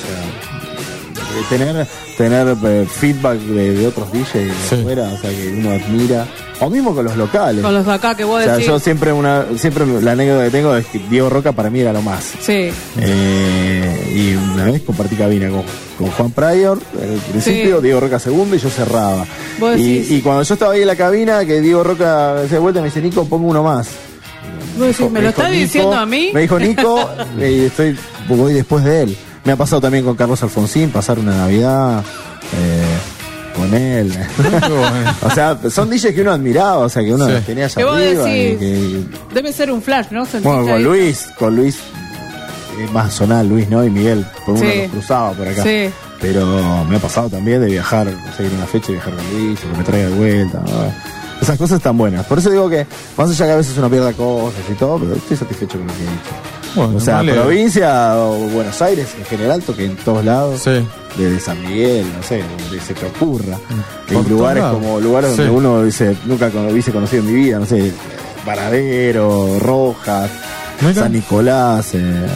o sea, tener feedback de otros DJs de Sí. afuera, o sea, que uno admira, o mismo con los locales. Con los de acá que vos O sea, decís. yo siempre la anécdota que tengo es que Diego Roca para mí era lo más. Sí. Y una vez compartí cabina con Juan Pryor, en el principio, Sí. Diego Roca segundo y yo cerraba. Vos decís. Y cuando yo estaba ahí en la cabina, que Diego Roca se da vuelta y me dice, Nico, pongo uno más. Vos decís, ¿me lo dijo estás Nico, diciendo a mí? Me dijo Nico, y voy después de él. Me ha pasado también con Carlos Alfonsín, pasar una Navidad con él. O sea, son DJs que uno admiraba, o sea, que uno Sí. los tenía allá Que vos arriba. decís, debe ser un flash, ¿no? Sentiste Bueno, ahí. con Luis, más zonal, Luis, ¿no? Y Miguel, por uno Sí. los cruzaba por acá. Sí. Pero me ha pasado también de viajar, conseguir una fecha y viajar con Luis, o que me traiga de vuelta, ¿no? Esas cosas están buenas. Por eso digo que, más allá que a veces uno pierda cosas y todo, pero estoy satisfecho con lo que he hecho. Bueno, O sea, vale. provincia o Buenos Aires en general, toqué en todos lados. Sí. Desde San Miguel, no sé, donde se te ocurra. Por En lugares todos lados. como lugares donde Sí. uno dice, nunca hubiese conocido en mi vida, no sé, Varadero, Rojas, Mira. San Nicolás,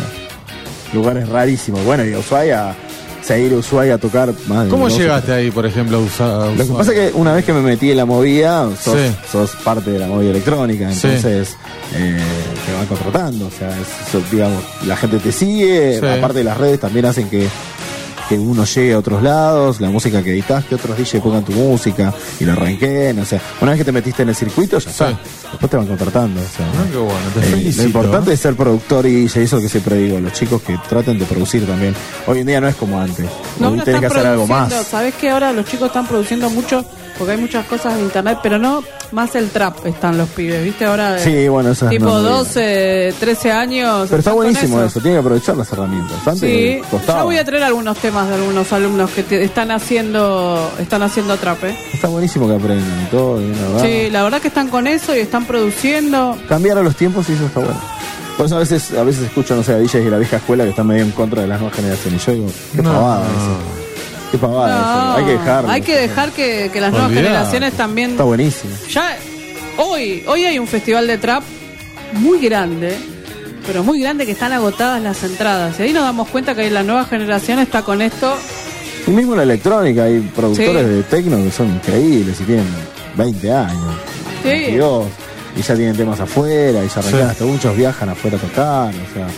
lugares rarísimos. Bueno, y a Ushuaia, seguir a Ushuaia a tocar más de ¿Cómo 12, llegaste ahí, por ejemplo, a usar? Lo que pasa es que una vez que me metí en la movida, sos, Sí. sos parte de la movida electrónica, Sí. entonces te van contratando, o sea, digamos, la gente te sigue, Sí. aparte de las redes también hacen que uno llegue a otros lados, la música que editas, que otros DJs pongan tu música y la arranquen, o sea, una vez que te metiste en el circuito ya Sí. está, después te van contratando, o sea. Ah, qué bueno, te Lo felicito. importante es ser productor y DJ, eso es lo que siempre digo, los chicos que traten de producir también. Hoy en día no es como antes, No, hoy ahora tenés que están hacer algo más. produciendo. ¿Sabés que ahora los chicos están produciendo mucho? Porque hay muchas cosas en internet, pero no más el trap están los pibes, ¿viste? Ahora Sí, bueno, eso es tipo no, 12, 13 años. Pero está están con buenísimo eso. eso, tiene que aprovechar las herramientas. Antes Sí, costaba. ya voy a traer algunos temas de algunos alumnos que están haciendo trap, ¿eh? Está buenísimo que aprendan y todo, y la verdad. Sí, la verdad que están con eso y están produciendo. Cambiar a los tiempos y eso está bueno. Por eso a veces escucho, no sé, a DJs de la vieja escuela que están medio en contra de las nuevas generaciones. Y yo digo, qué No. pavada eso. Qué pavada No, eso. Hay que dejarlo. hay que dejar que las nuevas Olvidate. generaciones también. Está buenísimo. Ya hoy hay un festival de trap muy grande, pero muy grande, que están agotadas las entradas. Y ahí nos damos cuenta que la nueva generación está con esto. Y mismo la electrónica, hay productores Sí. de techno que son increíbles y tienen 20 años, Sí. 22, y ya tienen temas afuera, y ya arrancan, Sí. hasta muchos viajan afuera a tocar, o sea.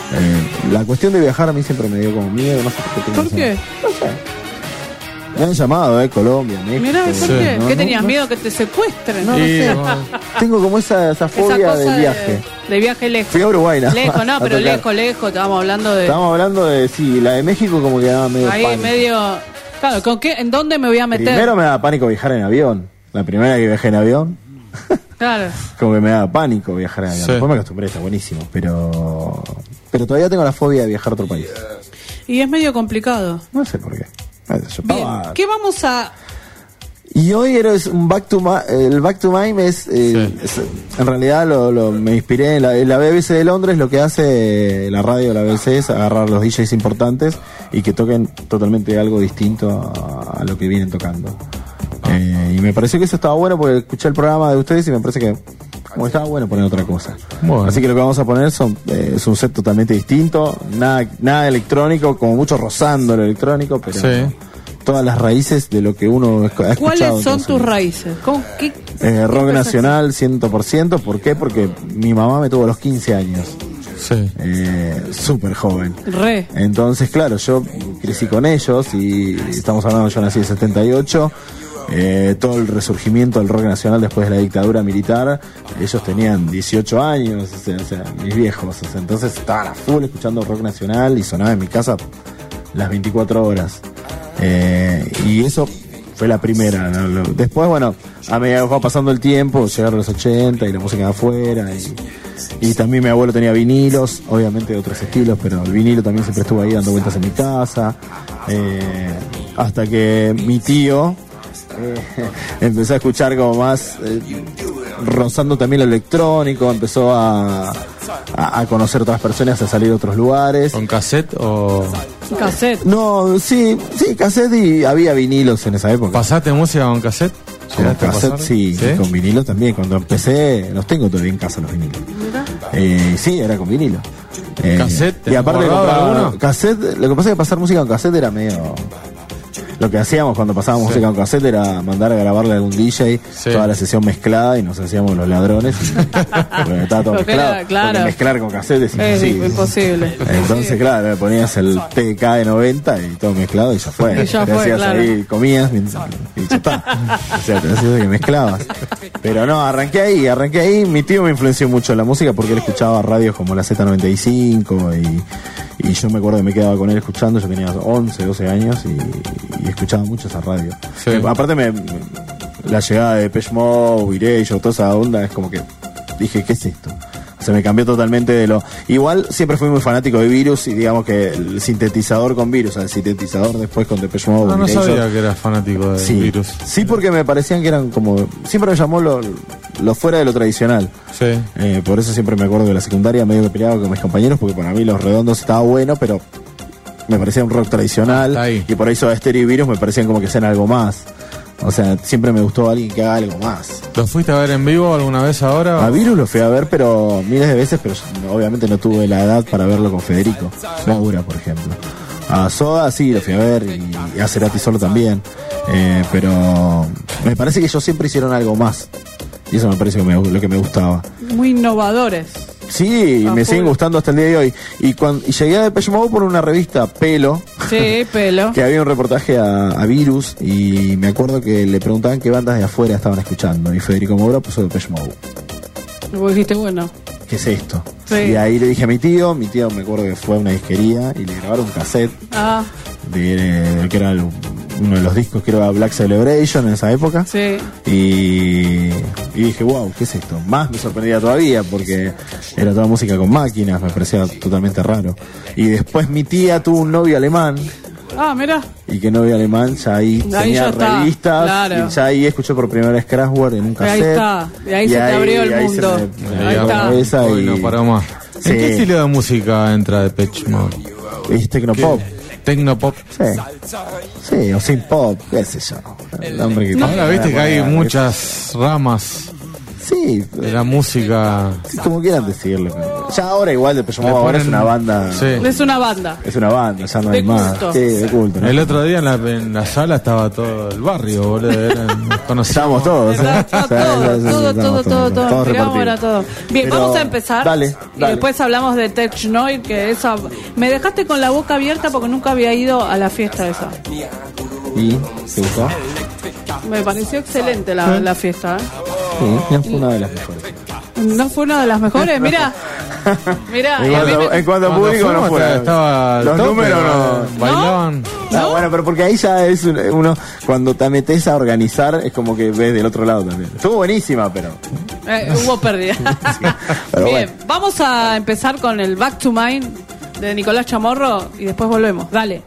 La cuestión de viajar a mí siempre me dio como miedo, no sé por qué. ¿Por qué? No sé. Me han llamado, Colombia, México. Mirá, ¿por Sí. qué? No, ¿Qué no, tenías no. miedo que te secuestren? No, no Y, sé. bueno, Tengo como esa fobia del viaje. De viaje lejos. Fui a Uruguay, nada más, Lejos, no, a pero tocar. lejos, estábamos hablando de. Estábamos hablando de, sí, la de México como que daba medio Ahí pánico. medio. Claro, ¿en dónde me voy a meter? Primero me daba pánico viajar en avión. La primera que viajé en avión, Claro. como que me daba pánico viajar en avión. Sí. Después me acostumbré, está buenísimo. Pero todavía tengo la fobia de viajar a otro país. Y es medio complicado. No sé por qué. Yo Bien, pavada. ¿qué vamos a...? Y hoy es un el Back to Mime es, en realidad me inspiré en la BBC de Londres. Lo que hace la radio de la BBC es agarrar los DJs importantes y que toquen totalmente algo distinto a lo que vienen tocando. Y me pareció que eso estaba bueno porque escuché el programa de ustedes y me parece que como estaba bueno poner otra cosa. Bueno. Así que lo que vamos a poner es un set totalmente distinto, nada electrónico, como mucho rozando lo electrónico, pero Sí. todas las raíces de lo que uno ha escuchado. ¿Cuáles son entonces. tus raíces? ¿Qué Rock empezaste? nacional 100%. ¿Por qué? Porque mi mamá me tuvo a los 15 años. sí. Súper joven. Re. Entonces, claro, yo crecí con ellos y estamos hablando, yo nací en 78. Todo el resurgimiento del rock nacional después de la dictadura militar, ellos tenían 18 años, o sea, mis viejos, o sea, entonces estaban a full escuchando rock nacional y sonaba en mi casa las 24 horas. Y eso fue la primera, ¿no? Después, bueno, a medida que fue pasando el tiempo, llegaron los 80 y la música de afuera. Y también mi abuelo tenía vinilos, obviamente de otros estilos, pero el vinilo también siempre estuvo ahí dando vueltas en mi casa. Hasta que mi tío empezó a escuchar como más, rozando también lo electrónico, empezó a conocer otras personas, a salir a otros lugares. ¿Con cassette o...? Cassette. No, sí, cassette, y había vinilos en esa época. ¿Pasaste música con cassette? Con ¿Llegaste a cassette, pasar? sí, y con vinilo también. Cuando empecé, los tengo todavía en casa los vinilos. Sí, era con vinilo. ¿Cassette? Y aparte de ¿Guardado comprar alguno? cassette, lo que pasa es que pasar música con cassette era medio... Lo que hacíamos cuando pasábamos música con cassette era mandar a grabarle a algún DJ toda la sesión mezclada y nos hacíamos los ladrones. Porque estaba todo mezclado. Claro. Porque mezclar con cassette es imposible. Entonces, claro, le ponías el TK de 90 y todo mezclado y ya fue. Y ya te fue, hacías claro. ahí, comías y ya está. O sea, te hacías que mezclabas. Pero no, arranqué ahí. Mi tío me influenció mucho en la música porque él escuchaba radios como la Z95 y yo me acuerdo que me quedaba con él escuchando. Yo tenía 11, 12 años y escuchaba mucho esa radio. Sí. Aparte la llegada de Depeche Mode, Erasure, toda esa onda, es como que dije, ¿qué es esto? O sea, me cambió totalmente de lo... Igual siempre fui muy fanático de Virus y digamos que el sintetizador con Virus, el sintetizador después con Depeche Mode. No Erasure. sabía que eras fanático de Virus. Sí, porque me parecían que eran como... Siempre me llamó lo fuera de lo tradicional. Sí. Por eso siempre me acuerdo de la secundaria, medio que peleaba con mis compañeros, porque para mí Los Redondos estaba bueno, pero me parecía un rock tradicional. Y por eso Stereo y Virus me parecían como que sean algo más. O sea, siempre me gustó alguien que haga algo más. ¿Lo fuiste a ver en vivo alguna vez ahora? A Virus lo fui a ver, pero miles de veces, pero obviamente no tuve la edad para verlo con Federico Moura, por ejemplo. A Soda sí, lo fui a ver, y a Cerati solo también. Pero me parece que ellos siempre hicieron algo más. Y eso me parece lo que me gustaba. Muy innovadores. Sí, me siguen gustando hasta el día de hoy. Y llegué a Depeche Mode por una revista Pelo. Sí, Pelo. Que había un reportaje a Virus y me acuerdo que le preguntaban qué bandas de afuera estaban escuchando. Y Federico Moura puso Depeche Mode. Y vos dijiste, bueno, ¿qué es esto? Sí. Y ahí le dije a mi tío me acuerdo que fue a una disquería y le grabaron un cassette que era uno de los discos que era Black Celebration en esa época. Sí. Y dije, wow, ¿qué es esto? Más me sorprendía todavía porque era toda música con máquinas, me parecía totalmente raro. Y después mi tía tuvo un novio alemán. Mira. Y que novio alemán, ya ahí tenía ya revistas, claro. y ya ahí escuché por primera vez Kraftwerk en un cassette. Ahí está, y ahí se te abrió el mundo. Ahí está. No paró más. Sí. ¿En qué estilo de música entra Depeche Mode? ¿Es tecnopop? Tecnopop. Sí, o synth pop, qué sé yo. El nombre que Ahora viste que hay muchas ramas. Sí, de la música. Sí, como quieran decirlo. Ya ahora igual Depeche Mode ahora es una banda. Sí. Es una banda. Es una banda, ya no de hay más. culto. Sí, de culto. ¿No? El otro día en la sala estaba todo el barrio, boludo. Estábamos todos. Todo. Miramos todo. Bien, pero vamos a empezar. Dale. Y después hablamos de Technoid, que esa... Me dejaste con la boca abierta porque nunca había ido a la fiesta esa. ¿Y te gustó? Me pareció excelente la fiesta. Sí, no fue una de las mejores. ¿No fue una de las mejores? Mirá. En cuanto a público no fue. Los números no. Bailaban. ¿No? Bueno, pero porque ahí ya es uno, cuando te metes a organizar, es como que ves del otro lado también. Estuvo buenísima, pero... hubo pérdida. Sí, pero bien, bueno. vamos a empezar con el Back to Mine de Nicolás Chamorro y después volvemos. Dale.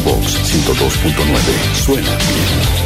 Box 102.9. Suena bien.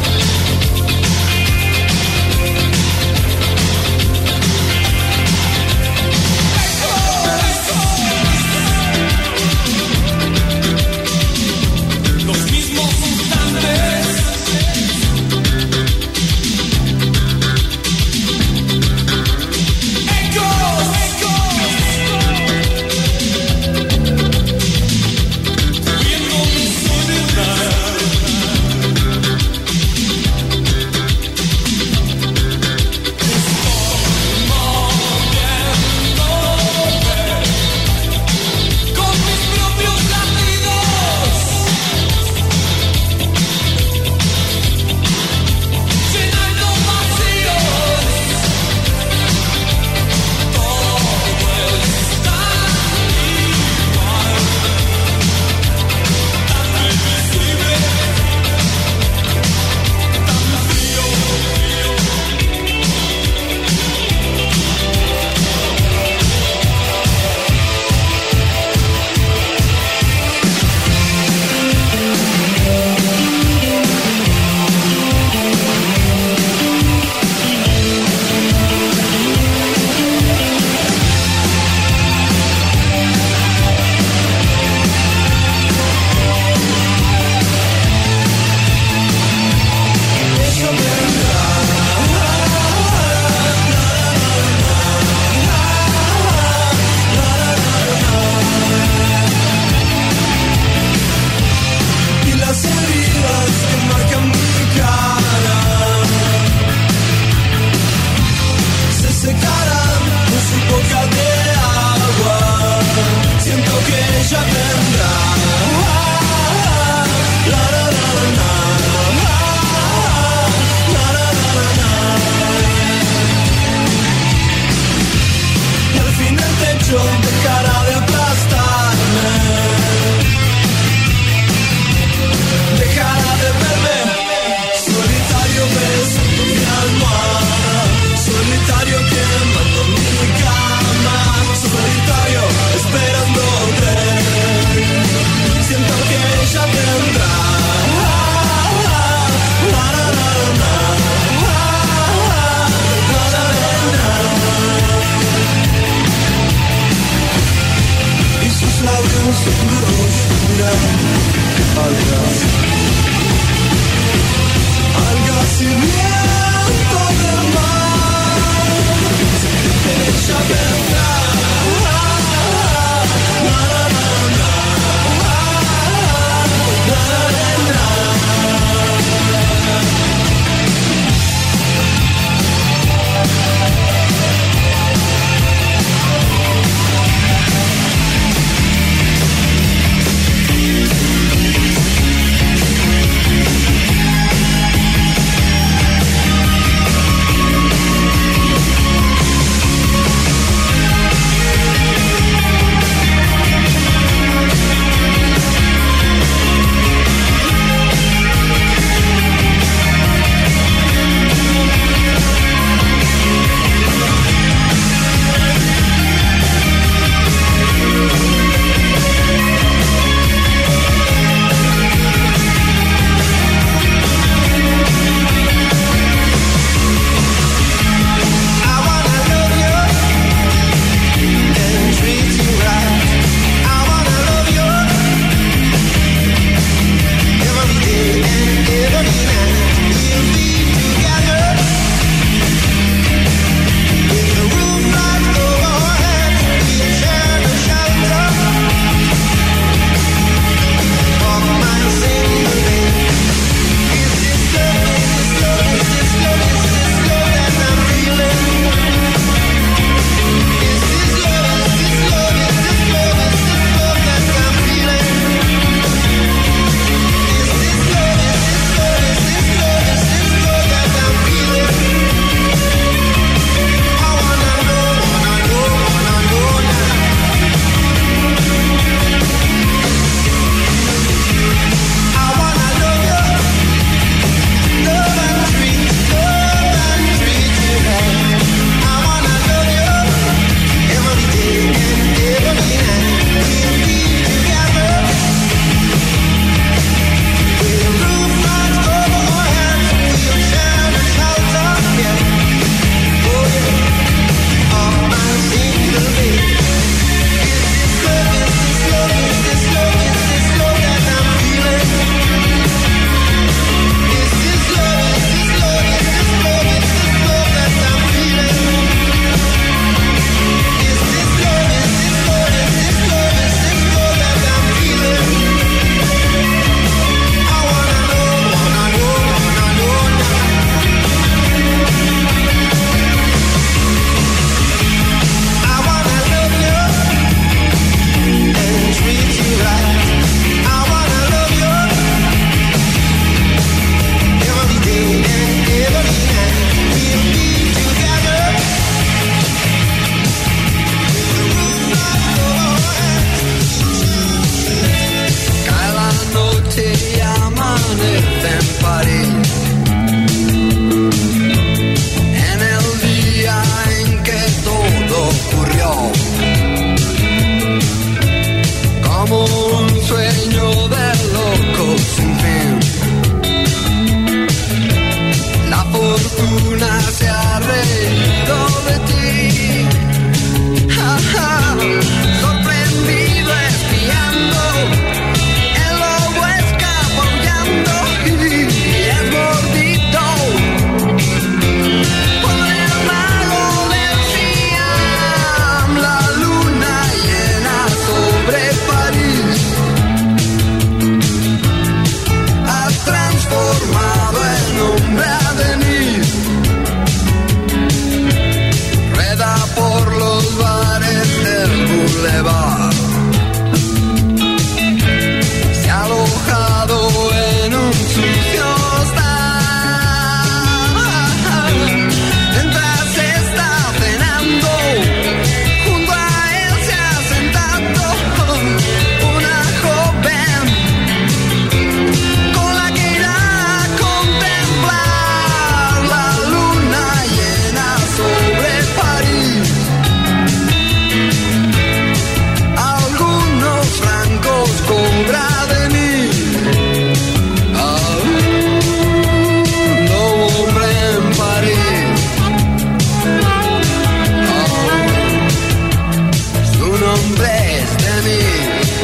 nace en París. En el día en que todo ocurrió, como un sueño de loco sin fin. La fortuna se ha reído de ti. Ja, ja. Sorprendido espiando, el lobo escapa aullando y es mordido por el mago del Siam. La luna llena sobre París ha transformado el nombre a Denise. Rueda por los bares del boulevard. Se ha alojado en un sucio hostal. Mientras está cenando, junto a él se ha sentado una joven con la que irá a contemplar la luna llena sobre París. Algunos francos cobra de mí. No hombre en París. Su nombre es Denis.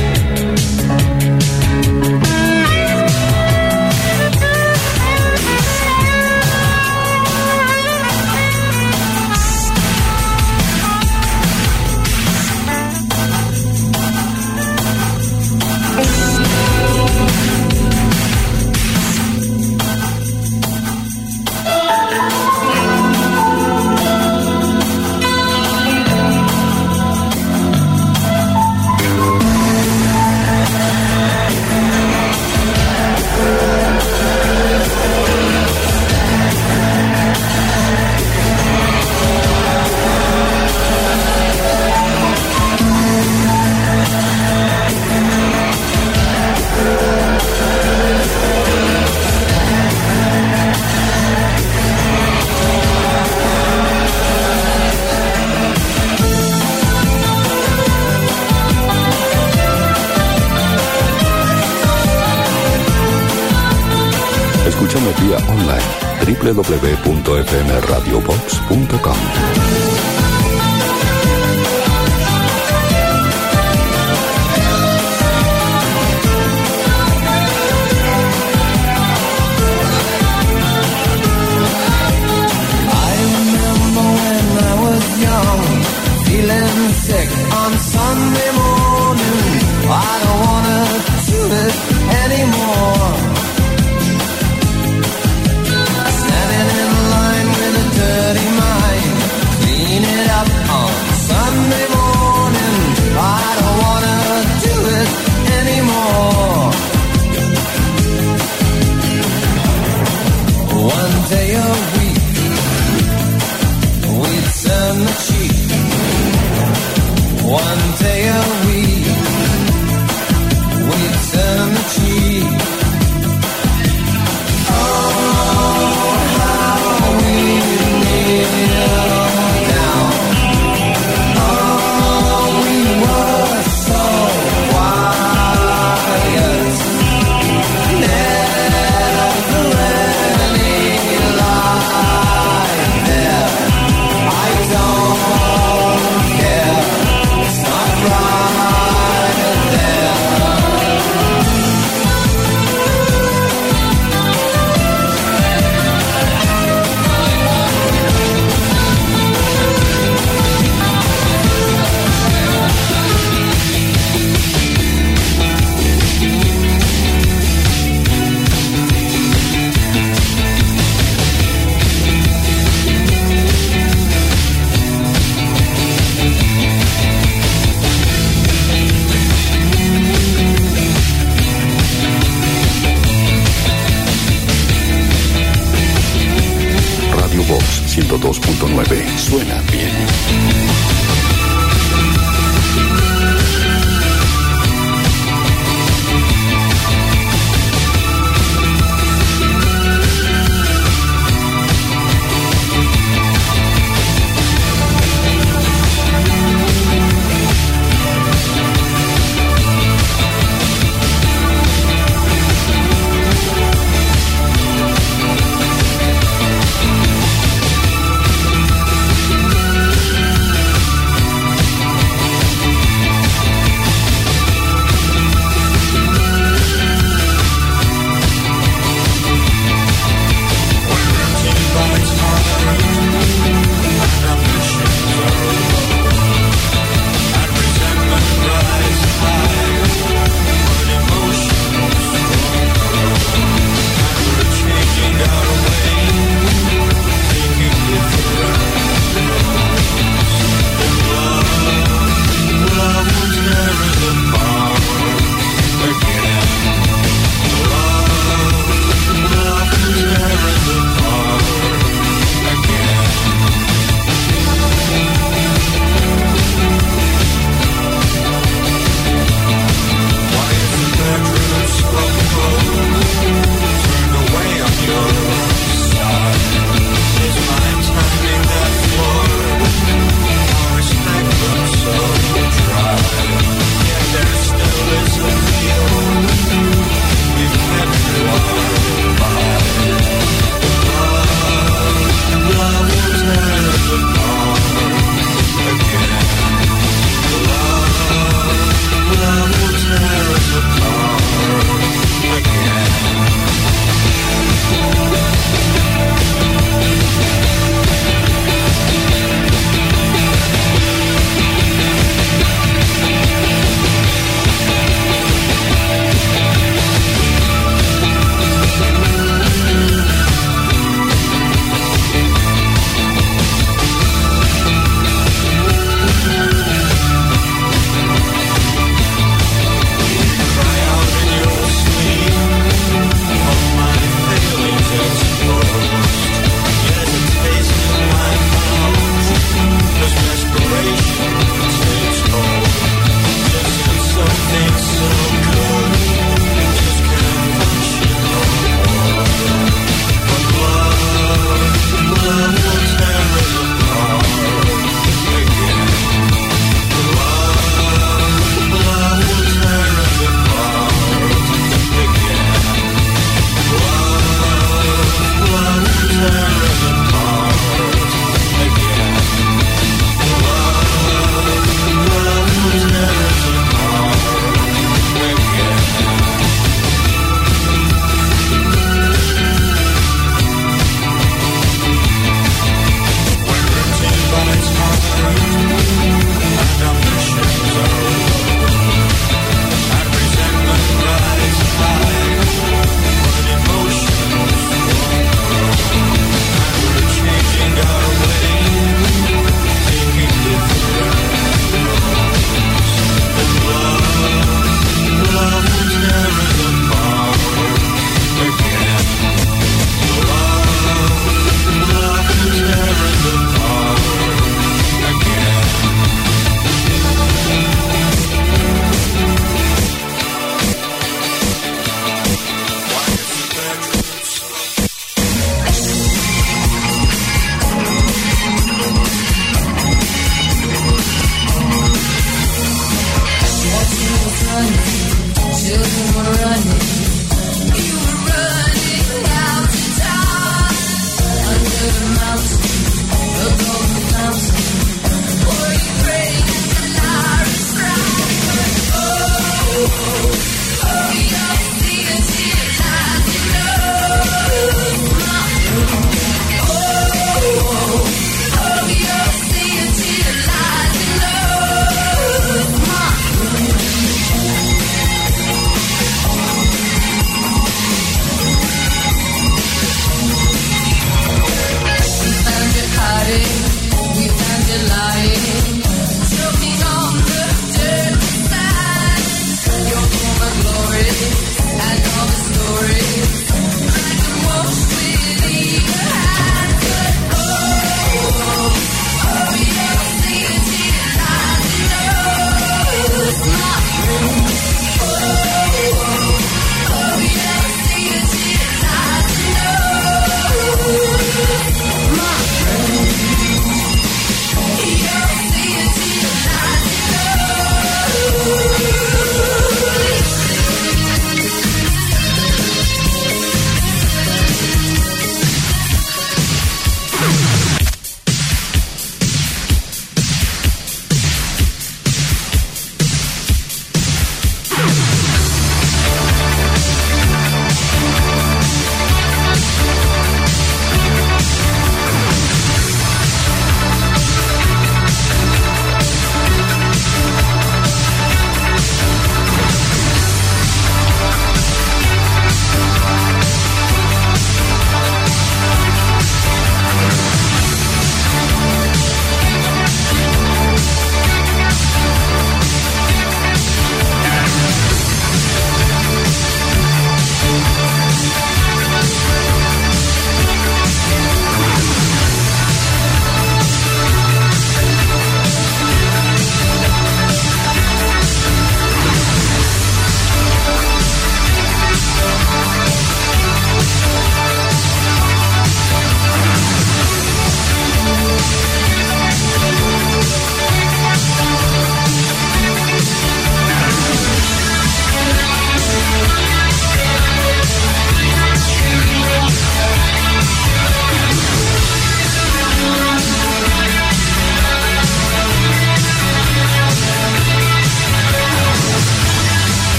Escúchame vía online www.fmradiobox.com. I remember when I was young, feeling sick on Sunday morning. I don't wanna do it anymore. Standing in line with a dirty mind, clean it up on Sunday morning. I don't wanna do it anymore. One day a week, we'd turn the cheek. One day a week, we'd turn the cheek. Box 102.9. Suena bien.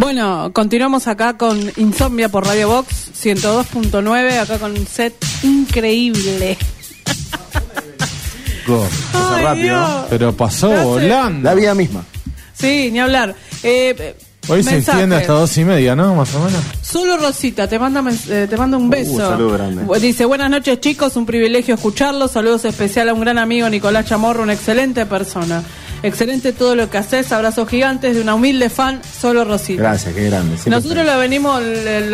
Bueno, continuamos acá con Insomnia por Radio Box 102.9, acá con un set increíble. Pasa rápido. Dios. Pero pasó Ya sé. volando. La vida misma. Sí, ni hablar. Hoy se extiende hasta 2:30, ¿no? Más o menos. Solo Rosita, te manda un beso. Saludo grande. Dice, buenas noches chicos, un privilegio escucharlos. Saludos especial a un gran amigo, Nicolás Chamorro, una excelente persona. Excelente todo lo que haces, abrazos gigantes de una humilde fan, Solo Rosita. Gracias, qué grande. Siempre Nosotros lo venimos,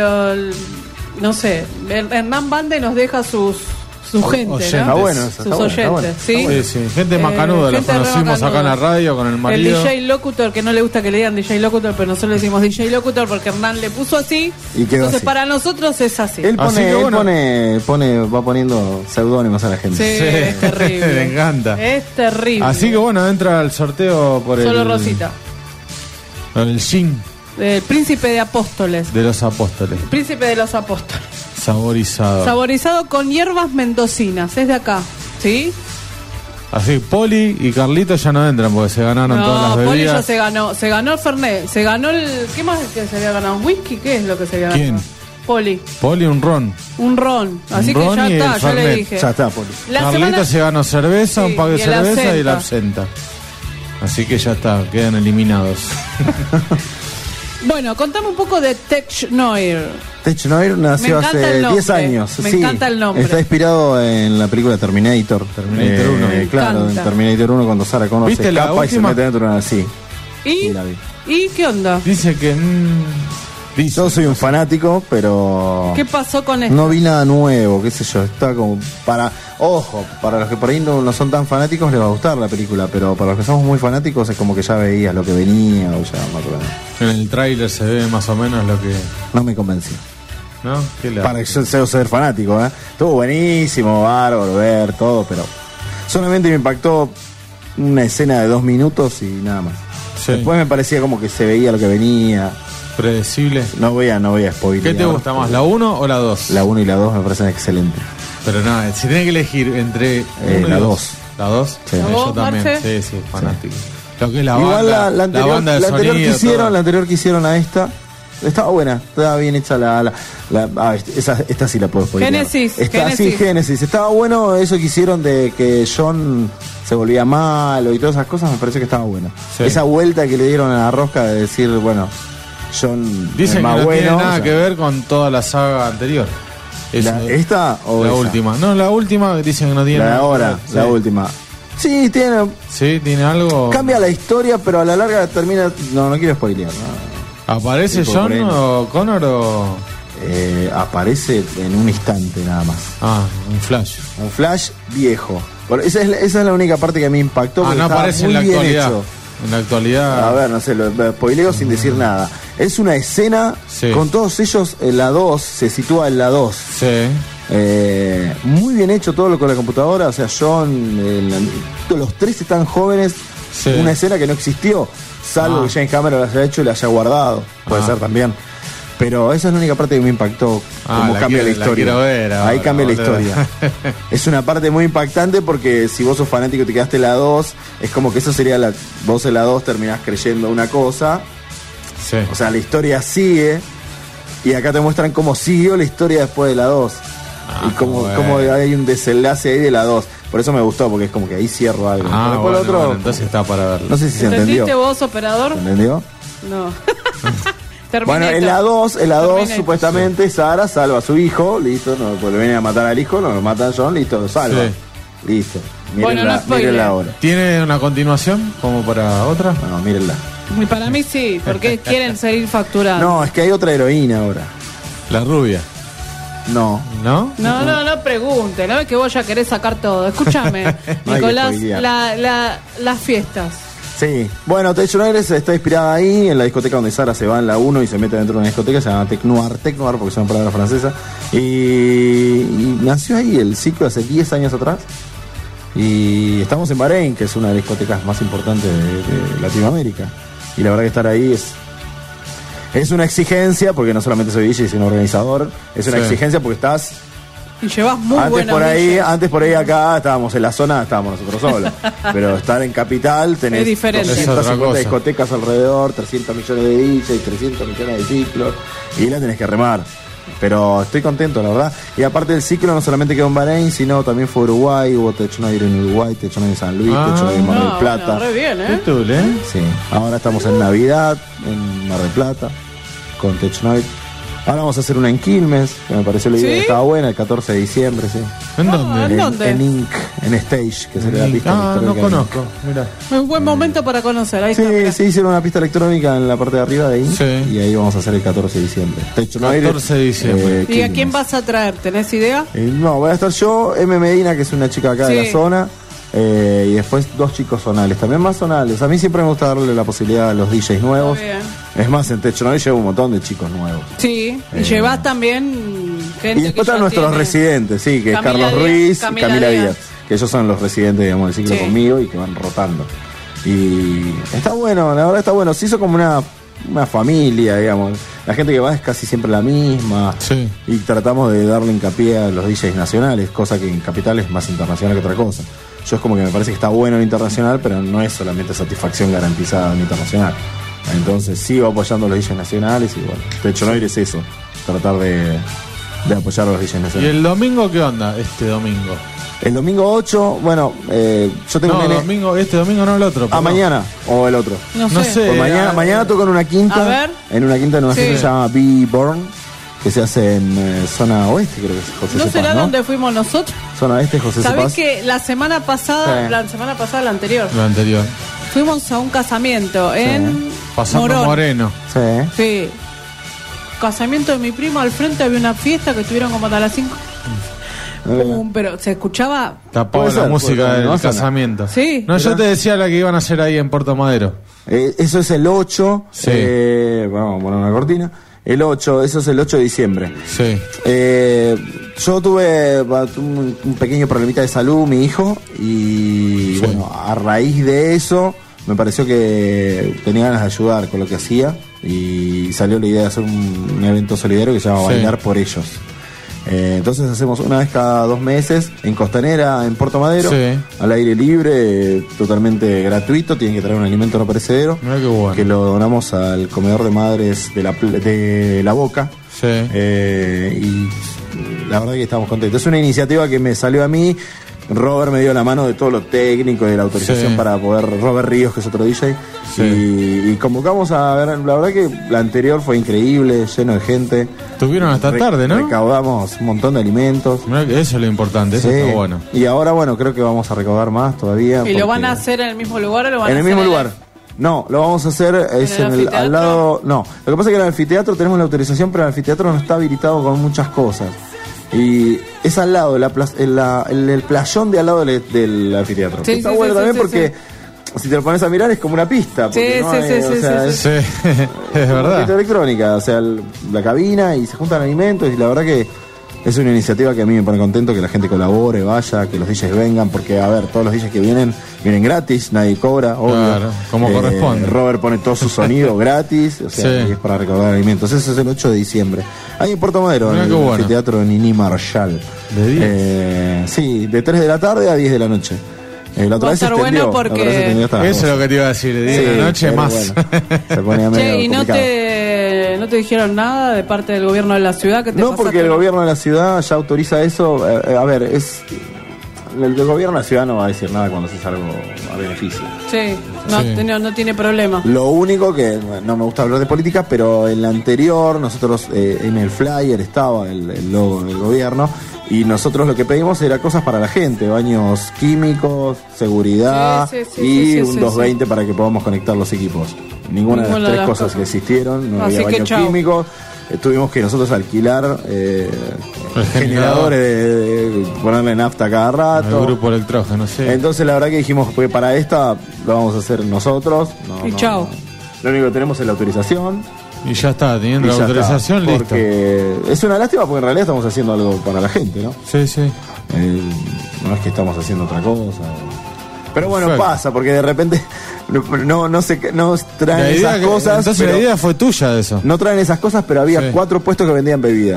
no sé, Hernán Bande nos deja su gente, Oyentes. ¿no? Está bueno eso, Sus está bueno, oyentes, está bueno. ¿sí? Sí, sí. Gente macanuda, la gente re conocimos macanuda. acá en la radio con el El marido. DJ Locutor, que no le gusta que le digan DJ Locutor, pero nosotros le decimos DJ Locutor porque Hernán le puso así. Y quedó Entonces así. para nosotros es así. Él Así pone, que bueno. va poniendo seudónimos a la gente. Sí, es terrible. Me encanta. Es terrible. Así que bueno, entra al sorteo por Solo el... Rosita. El Gin El príncipe de apóstoles. de los apóstoles. Príncipe de los apóstoles. Saborizado. Saborizado con hierbas mendocinas. Es de acá. ¿Sí? Así, Poli y Carlito ya no entran porque se ganaron todas las No, Poli ya bebidas. se ganó. Se ganó el Fernet. Se ganó el. ¿Qué más que se había ganado? ¿Un whisky? ¿Qué es lo que se había ganado? ¿Quién? Poli. Poli, un ron. Un ron. Así Un que ron ya y está, el ya le Fernet. dije. Ya está, Poli. La Carlito semana- se ganó cerveza, Sí, un pack de y el cerveza y la absenta. absenta. Así que ya está, quedan eliminados. Bueno, contame un poco de Tech Noir. Tech Noir nació Me encanta hace el nombre. 10 años. Me sí. encanta el nombre. Está inspirado en la película Terminator. Terminator 1. Me Claro, en encanta. Terminator 1 cuando Sarah Connor ¿Viste se la escapa y se última? mete dentro de una así. ¿Y? Sí, la vi. ¿Y qué onda? Dice que... dice. Yo soy un fanático, pero ¿Qué pasó con esto? no vi nada nuevo, qué sé yo. Está como para... Ojo, para los que por ahí no son tan fanáticos les va a gustar la película, pero para los que somos muy fanáticos es como que ya veías lo que venía o ya más o menos. En el tráiler se ve más o menos lo que... No me convenció. ¿No? ¿Qué le Para que yo sea ser fanático, ¿eh? Estuvo buenísimo, bárbaro, ver todo, pero solamente me impactó una escena de 2 minutos y nada más. Sí. Después me parecía como que se veía lo que venía. Predecible. No voy a spoiler. ¿Qué te gusta más, la 1 o la 2? La 1 y la 2 me parecen excelentes. Pero nada, si tenés que elegir entre uno y la dos. 2. ¿La 2? Sí. ¿A vos, Yo también, Marce? sí, fanático. Lo que es la Igual banda, la anterior, banda de la anterior sonido, que hicieron, todo. la anterior que hicieron a esta, estaba buena, estaba bien hecha esta sí la puedo spoilear. Génesis, Sí, Génesis. Génesis. Estaba bueno eso que hicieron de que John se volvía malo y todas esas cosas, me pareció que estaba bueno. Sí. Esa vuelta que le dieron a la rosca de decir, bueno, John Dicen es más que no bueno. tiene nada o sea, que ver con toda la saga anterior. ¿Esta o la esa? última? No, la última dicen que no tiene La de nada que ahora, ver. la Sí. última. Sí, Tiene algo. cambia la historia, pero a la larga termina. No quiero spoilear. No. ¿Aparece Sí, John por ahí no. o Connor o.? Aparece en un instante nada más. Ah, un flash. Un flash viejo. Bueno, esa es la única parte que me impactó. Ah, porque no estaba aparece en muy la bien actualidad. hecho. En la actualidad. A ver, no sé, lo spoileo sin decir nada. Es una escena Sí. con todos ellos en la 2, se sitúa en la 2. Sí. Muy bien hecho todo lo con la computadora, o sea, John, los 3 están jóvenes. Sí. Una escena que no existió, salvo que James Cameron la haya hecho y la haya guardado. Puede ser también. Pero esa es la única parte que me impactó, cómo la cambia la quiero- la historia. quiero ver ahora, Ahí cambia la boludo. historia. Es una parte muy impactante porque si vos sos fanático y te quedaste en la 2, es como que eso sería vos en la 2 terminás creyendo una cosa. Sí. O sea, la historia sigue y acá te muestran cómo siguió la historia después de la 2. Y cómo hay un desenlace ahí de la 2. Por eso me gustó, porque es como que ahí cierro algo. Pero después bueno, lo otro, bueno, entonces está para verlo. no sé si se entendió. ¿Entendiste vos, operador? ¿Se entendió? No. Bueno, en la 2 Terminator. supuestamente Sara salva a su hijo, listo, no, pues le vienen a matar al hijo, no lo matan a John, listo, lo salva. Sí. Listo. Bueno, no spoiler. Mírenla ahora. ¿Tiene una continuación como para otra? No, mírenla. Y para mí sí, porque quieren seguir facturando. No, es que hay otra heroína ahora. La rubia. No. ¿No? No pregunte, no es que vos ya querés sacar todo. Escúchame, No hay que Nicolás, spoilear. las fiestas. Sí. Bueno, Tech Noir está inspirada ahí, en la discoteca donde Sara se va en la 1 y se mete dentro de una discoteca, se llama Tech Noir porque son palabras francesas. Y nació ahí el ciclo hace 10 años atrás. Y estamos en Bahrein, que es una de las discotecas más importantes de Latinoamérica. Y la verdad que estar ahí es una exigencia, porque no solamente soy DJ, sino organizador. Es una Sí. exigencia porque estás Y llevas muy buena música. Antes por ahí acá estábamos en la zona, estábamos nosotros solos. Pero estar en Capital tenés Es diferente. 250 discotecas alrededor, 300 millones de DJs, 300 millones de ciclos, y la tenés que remar. Pero estoy contento, la verdad. Y aparte del ciclo no solamente quedó en Bahrein, sino también fue Uruguay, hubo Technoid en Uruguay, Technoid en San Luis, Technoid en Mar del Plata. Bueno, re bien, ¿eh? ¿Qué tú, Sí, ahora estamos en Navidad, en Mar del Plata, con Technoid. Ahora vamos a hacer una en Quilmes, que me pareció la idea que estaba buena, el 14 de diciembre, sí. ¿En dónde? ¿En dónde? En Inc, en Stage, que sería la pista No electrónica. conozco, mirá. Un buen momento para conocer. Ahí Sí, está, mirá. sí, hicieron una pista electrónica en la parte de arriba de Inc, Sí. y ahí vamos a hacer el 14 de diciembre. Technoid, 14 de diciembre. ¿Y a Quilmes. quién vas a traer? ¿Tenés idea? No, voy a estar yo, M. Medina, que es una chica acá de Sí. la zona, y después 2 chicos zonales, también más zonales. A mí siempre me gusta darle la posibilidad a los DJs nuevos. Muy bien. Es más, en Technoid llevo un montón de chicos nuevos. Sí, y llevas también gente Y después que están ya nuestros tiene- residentes, sí, que es Camila Carlos Díaz, Ruiz Camila y Camila Díaz. Díaz, que ellos son los residentes, digamos, del ciclo Sí. conmigo y que van rotando. Y está bueno, la verdad está bueno. Se hizo como una familia, digamos. La gente que va es casi siempre la misma. Sí. Y tratamos de darle hincapié a los DJs nacionales, cosa que en Capital es más internacional que otra cosa. Yo es como que me parece que está bueno en internacional, pero no es solamente satisfacción garantizada en internacional. Entonces sigo apoyando a los DJs nacionales y bueno, de hecho no es eso, tratar de apoyar a los DJs ¿Y nacionales. el domingo qué onda? Este domingo. El domingo 8, bueno, yo tengo No, un nene. este domingo no el otro. perdón. Mañana o el otro. No No sé. sé. Pues mañana toco en una quinta. A ver. En una quinta en una Sí. fiesta que se llama Be Born, que se hace en zona oeste, creo que es José ¿No Cepaz, será ¿no? donde fuimos nosotros? Zona oeste, José ¿Sabés Cepaz. que la semana pasada, Sí. la anterior, Lo anterior. fuimos a un casamiento en Pasando Morón? Moreno. Sí. Sí. Casamiento de mi primo, al frente había una fiesta que estuvieron como hasta las 5. Pero se escuchaba. Tapaba Puede la ser, música puede ser, del no suena. casamiento. Sí. No, yo Pero- te decía la que iban a hacer ahí en Puerto Madero. Eso es el 8. Sí. Vamos a poner una cortina. El 8, eso es el 8 de diciembre. Sí. Yo tuve un pequeño problemita de salud, mi hijo, y Sí. bueno, a raíz de eso me pareció que tenía ganas de ayudar con lo que hacía y salió la idea de hacer un evento solidario que se llama Sí. Bailar por Ellos. Entonces hacemos una vez cada 2 meses en Costanera, en Puerto Madero, Sí. al aire libre, totalmente gratuito, tienen que traer un alimento no perecedero, Mirá qué bueno. que lo donamos al comedor de madres de la Boca. Sí. Y la verdad que estamos contentos. Es una iniciativa que me salió a mí. Robert me dio la mano de todo lo técnico y de la autorización Sí. para poder. Robert Ríos, que es otro DJ. Sí. Y convocamos a ver. La verdad que la anterior fue increíble, lleno de gente. Tuvieron hasta tarde, ¿no? Recaudamos un montón de alimentos. Mirá que eso es lo importante, eso Sí. está bueno. Y ahora, bueno, creo que vamos a recaudar más todavía. ¿Y lo van a porque- hacer en el mismo lugar o lo van en a el hacer mismo lugar. No, lo vamos a hacer es el al anfiteatro? lado. No, lo que pasa es que en el anfiteatro tenemos la autorización, pero el anfiteatro no está habilitado con muchas cosas. Y es al lado, el playón de al lado del anfiteatro. Sí, Está sí, bueno sí, también sí, porque si te lo pones a mirar es como una pista. Porque Sí, no sí, hay, sí, o sí, sea, sí, es Sí, es una pista verdad. electrónica, o sea, la cabina y se juntan alimentos y la verdad que es una iniciativa que a mí me pone contento que la gente colabore, vaya, que los DJs vengan, porque a ver, todos los DJs que vienen gratis, nadie cobra, obvio. Claro, como corresponde. Robert pone todo su sonido gratis, o sea, Sí. y es para recaudar alimentos. Eso es el 8 de diciembre. Ahí en Puerto Madero, Mirá en qué el bueno. anfiteatro Nini Marshall. ¿De 10? Sí, de 3 de la tarde a 10 de la noche. La otra Va a vez se estar extendió. bueno porque- la otra vez se extendió hasta las Eso es 12. lo que te iba a decir, de día Sí, a la noche pero más. bueno, se ponía medio Che, ¿y no complicado. te dijeron nada de parte del gobierno de la ciudad? Que te No, pasaste porque el una- gobierno de la ciudad ya autoriza eso. A ver, el gobierno de la ciudad no va a decir nada cuando se hace algo a beneficio. Sí, no, Sí. no tiene problema. Lo único que, no me gusta hablar de política, pero en la anterior, nosotros en el flyer estaba el logo del gobierno y nosotros lo que pedimos era cosas para la gente, baños químicos, seguridad Sí, sí, sí, y sí, un sí, 220 para que podamos conectar los equipos. Ninguna de las Ninguna de tres las cosas que cosas. existieron, no Así había que baños chau. químicos. Tuvimos que nosotros alquilar generadores de ponerle nafta cada El rato. grupo electrógeno, sí. Entonces la verdad que dijimos, pues para esta lo vamos a hacer nosotros. Y chau. Lo único que tenemos es la autorización. Y ya está, teniendo Y la ya autorización, está, listo. porque es una lástima porque en realidad estamos haciendo algo para la gente, ¿no? Sí, sí. No es que estamos haciendo otra cosa. Pero bueno, Perfecto. pasa, porque de repente no traen La idea esas que- cosas. entonces pero la idea fue tuya de eso. no traen esas cosas, pero había Sí. 4 puestos que vendían bebidas.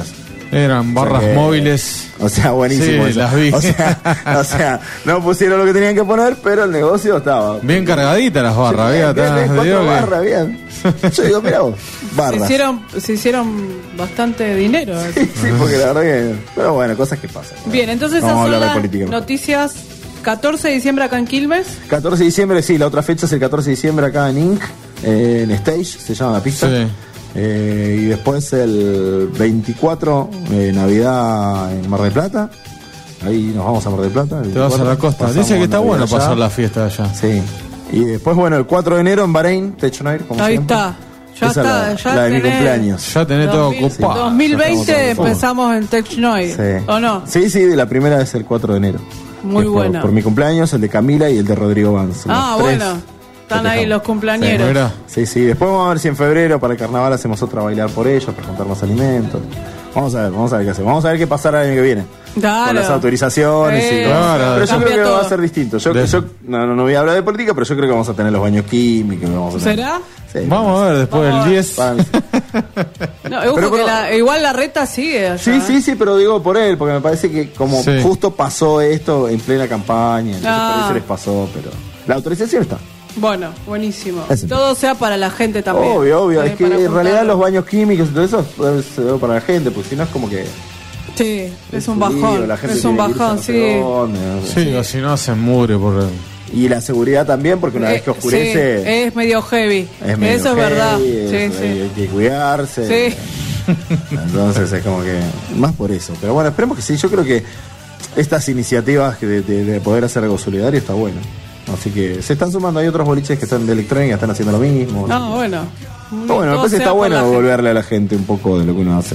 Eran barras móviles. O sea, buenísimo. Sí, eso. las vi. O sea, no pusieron lo que tenían que poner, pero el negocio estaba. Bien cargaditas las barras, Bien, había bien, te 4 digo que- barras, bien. Yo digo, mira vos, barras. Se hicieron bastante dinero. Sí, porque la verdad que. Pero bueno, cosas que pasan. Bien, entonces Vamos a esas son hablar de las política. noticias. 14 de diciembre acá en Quilmes. 14 de diciembre, sí, la otra fecha es el 14 de diciembre acá en Inc. En Stage, se llama la pista. Sí. Y después el 24, Navidad en Mar del Plata. Ahí nos vamos a Mar del Plata. Te vas a la costa. Pasamos Dice que está Navidad bueno allá. pasar la fiesta allá. Sí. Y después, bueno, el 4 de enero en Bahrein, Techo Noir, como Ahí siempre. está. Ya Esa está. es ya la de mi tenés- cumpleaños. Ya tenés todo 2000, ocupado. 2020 Ya estamos todos empezamos en Technoid. Sí. ¿O no? Sí, sí, la primera es el 4 de enero. Muy Que es buena. Por mi cumpleaños, el de Camila y el de Rodrigo Vance. Ah, Los tres bueno. Están ahí festejamos. los cumpleañeros. Mira. Sí, sí. Después vamos a ver si en febrero para el carnaval hacemos otra bailar por ellos, para juntar más alimentos. Vamos a ver qué hacemos. Vamos a ver qué pasará el año que viene. Claro. Con las autorizaciones y Claro. Pero yo Cambia creo que todo. va a ser distinto. Yo no voy a hablar de política, pero yo creo que vamos a tener los baños químicos. Vamos a tener- ¿Será? Sí, Vamos a ver después Vamos a del ver. 10. No, ojo Pero- que igual la reta sigue allá. Sí, sí, sí, pero digo por él, porque me parece que como Sí. justo pasó esto en plena campaña, entonces Ah. por eso les pasó, pero la autorización está. Bueno, buenísimo. Ese. Todo sea para la gente también. Obvio, obvio, es que para en realidad juntarlo. los baños químicos y todo eso es para la gente, porque si no es como que Sí, es un lío, bajón. la gente Es un tiene que irse bajón, no sé sí. dónde, Sí, o si no hacen mugre por. Y la seguridad también, porque una vez que oscurece Sí, es medio heavy. es medio Eso es heavy, verdad. Sí, hay sí. que cuidarse. Sí. Entonces es como que más por eso. Pero bueno, esperemos que sí. Yo creo que estas iniciativas de poder hacer algo solidario está bueno. Así que se están sumando. Hay otros boliches que están de electrónica, están haciendo lo mismo. No, bueno. Está bueno, me Todo parece que sea está por bueno la gente. devolverle a la gente un poco de lo que uno hace.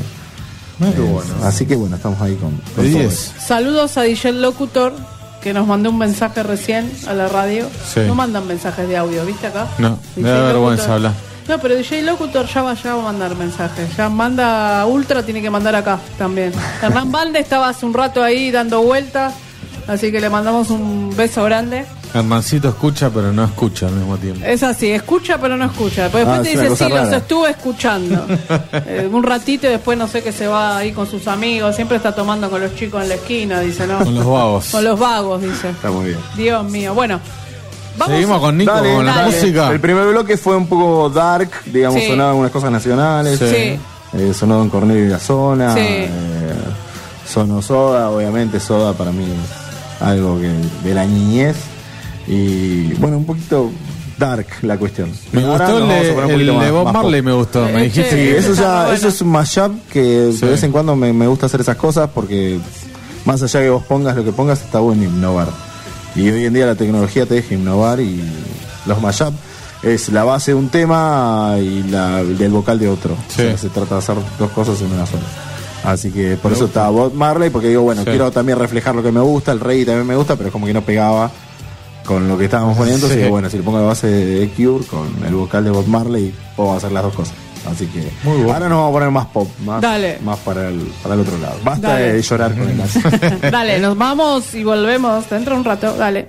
Así que bueno, estamos ahí con De todo 10. eso. Saludos a DJ Locutor, que nos mandó un mensaje recién a la radio. Sí. No mandan mensajes de audio, ¿viste acá? No, me DJ da vergüenza Locutor. hablar. No, pero DJ Locutor ya va a mandar mensajes. Ya manda Ultra, tiene que mandar acá también. Hernán Valde estaba hace un rato ahí dando vueltas, así que le mandamos un beso grande. Hermancito escucha, pero no escucha al mismo tiempo. Es así, escucha pero no escucha. Pero después Ah, te es una dice, cosa sí, los rara. estuve escuchando. Un ratito y después no sé que se va ahí con sus amigos. Siempre está tomando con los chicos en la esquina, dice, ¿no? Con los vagos. Con los vagos, dice. Está muy bien. Dios mío. Bueno, vamos. Seguimos con Nico, Dale, con la dale. música. El primer bloque fue un poco dark, digamos, Sí. sonaban algunas cosas nacionales. Sí. Sonó Don Cornelio y la Zona. Sí. Sonó Soda, obviamente Soda para mí es algo que de la niñez. Y bueno, un poquito dark la cuestión. Me Ahora gustó nos vamos a poner un el poquito de Bob más Marley, pop. me gustó. Me dijiste Sí, Sí, que. eso está ya, bueno. eso es un mashup que Sí. de vez en cuando me gusta hacer esas cosas porque más allá que vos pongas lo que pongas, está bueno innovar. Y hoy en día la tecnología te deja innovar y los mashup es la base de un tema y del vocal de otro. Sí. O sea, se trata de hacer dos cosas en una sola. Así que por eso está Bob Marley, porque digo, bueno, Sí. quiero también reflejar lo que me gusta, el reggae también me gusta, pero es como que no pegaba con lo que estábamos poniendo. Entonces, Sí. digo, bueno, si le pongo la base de Cure con el vocal de Bob Marley, puedo hacer las dos cosas. Así que Muy bueno. ahora nos vamos a poner más pop, Dale. más para el otro lado. Basta Dale. de llorar con el nazi. Dale, nos vamos y volvemos dentro de un rato. Dale.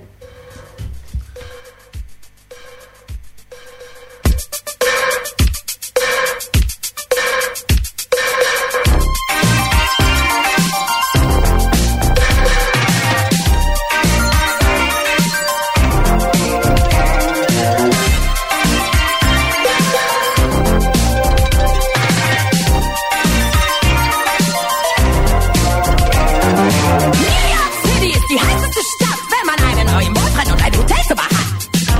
New York City ist die heißeste Stadt, wenn man einen neuen Boyfriend und ein Hotelzimmer hat.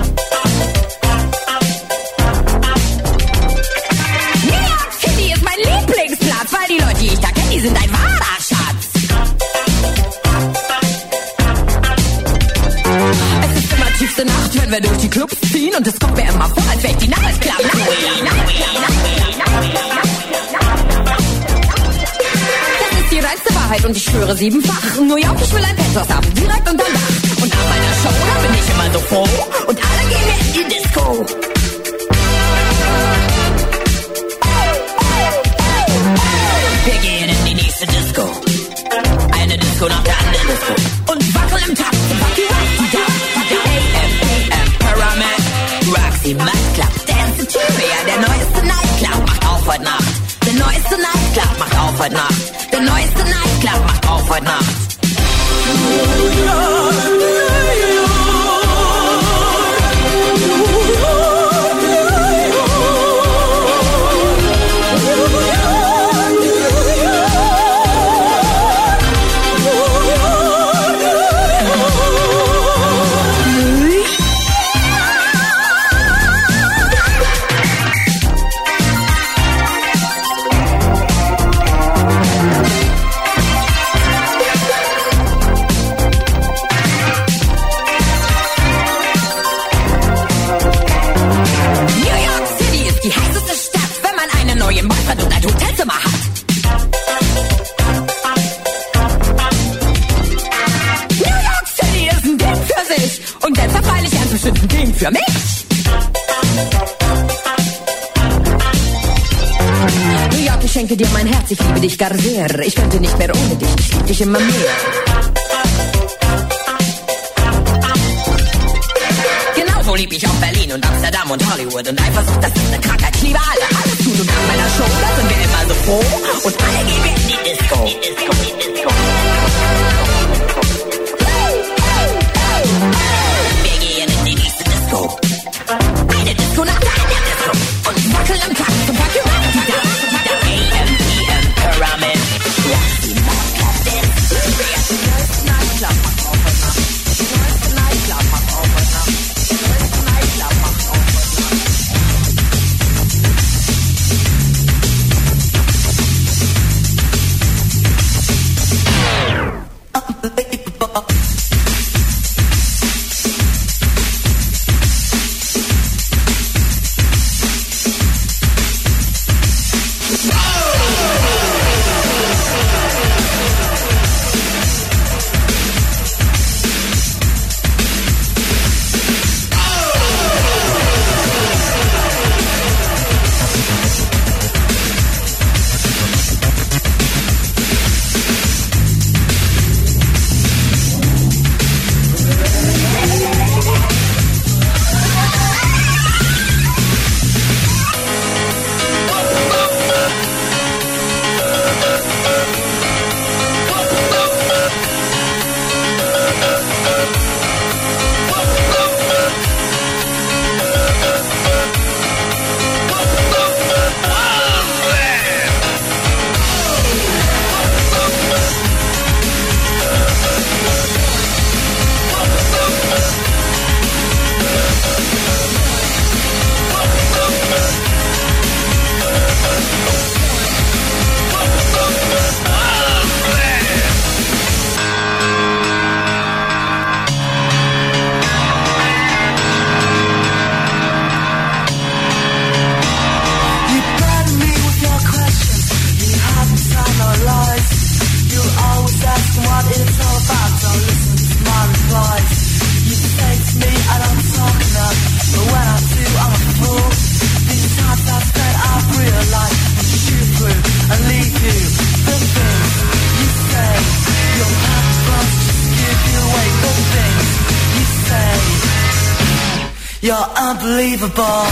New York City ist mein Lieblingsplatz, weil die Leute, die ich da kenne, die sind ein wahrer Schatz. Es ist immer tiefste Nacht, wenn wir durch die Clubs ziehen und es kommt mir immer vor, als wäre ich die Nightclub. Das ist die reinste Wahrheit und ich schwöre 7-fach. New York, ich will ein Penthouse haben, direkt unterm Dach. Und nach meiner Show, da bin ich immer so froh. Und alle gehen mit in die Disco. Wir gehen in die nächste Disco. Eine Disco nach der anderen Disco. Und wackeln im Takt. Fuck you up, die AM, Pyramid, Roxy Nightclub, Dance Interior, der neueste Nightclub macht auf heute Nacht. Der neueste Nightclub macht auf heute Nacht. Der neueste schenke dir mein Herz, ich liebe dich gar sehr. Ich könnte nicht mehr ohne dich, ich liebe dich immer mehr. Genauso lieb ich auch Berlin und Amsterdam und Hollywood und Eifersucht, das ist eine Krankheit. Ich liebe alle, alles tun und nach meiner Show, da sind wir immer so froh und alle gehen wir in die Disco. Wir gehen in die nächste Disco. Eine Disco nach der anderen Disco und wackeln am Tag zum Party Rocky Down. AM/PM Pyramid. Roxy Nightclub Dance. Neueste Nightclub macht auf heute Nacht. Neueste Nightclub macht auf heute Nacht. Neueste Nightclub macht auf heute Nacht. You're unbelievable.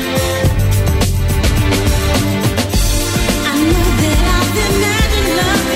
I know that I've imagined love.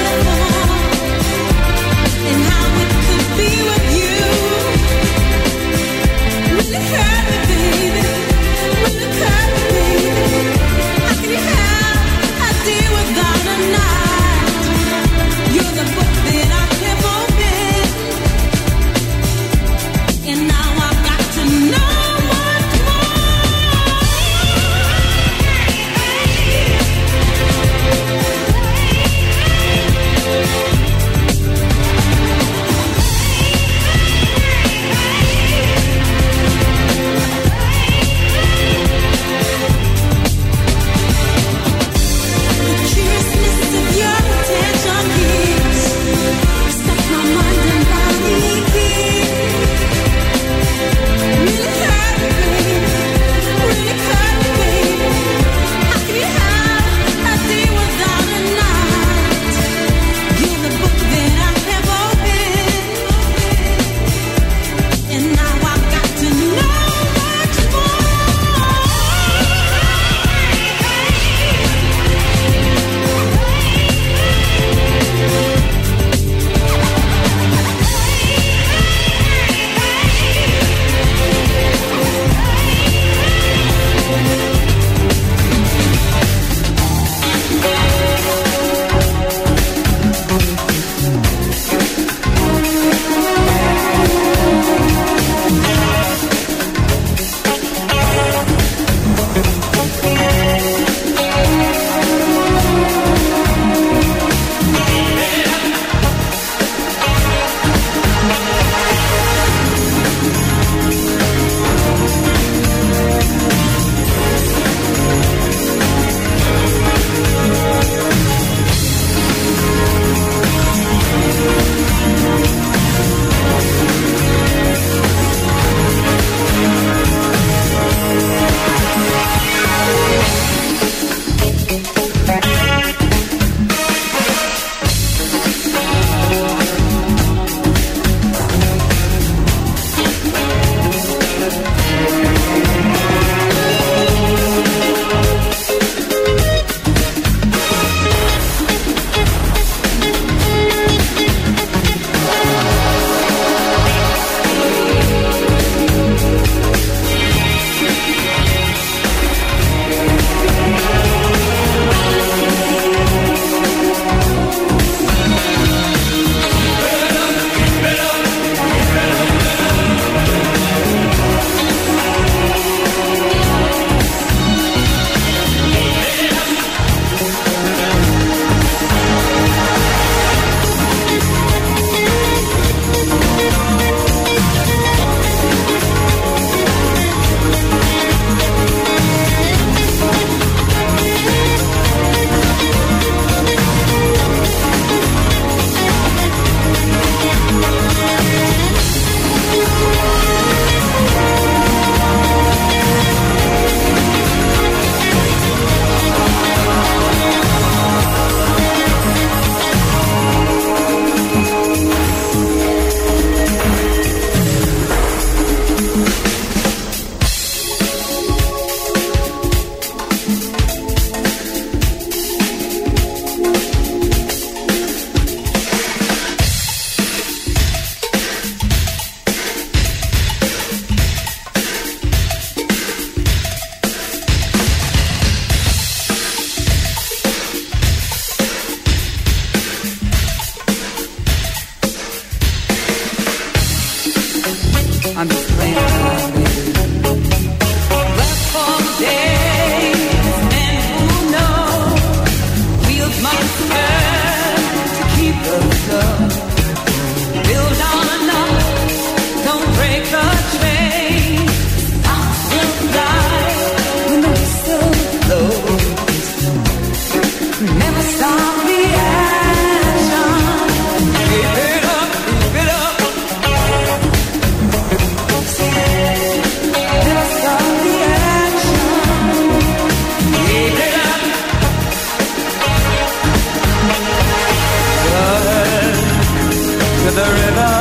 the river,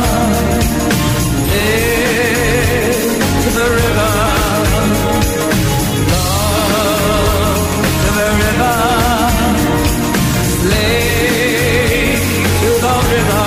slave to the river, love to the river, slave to the river.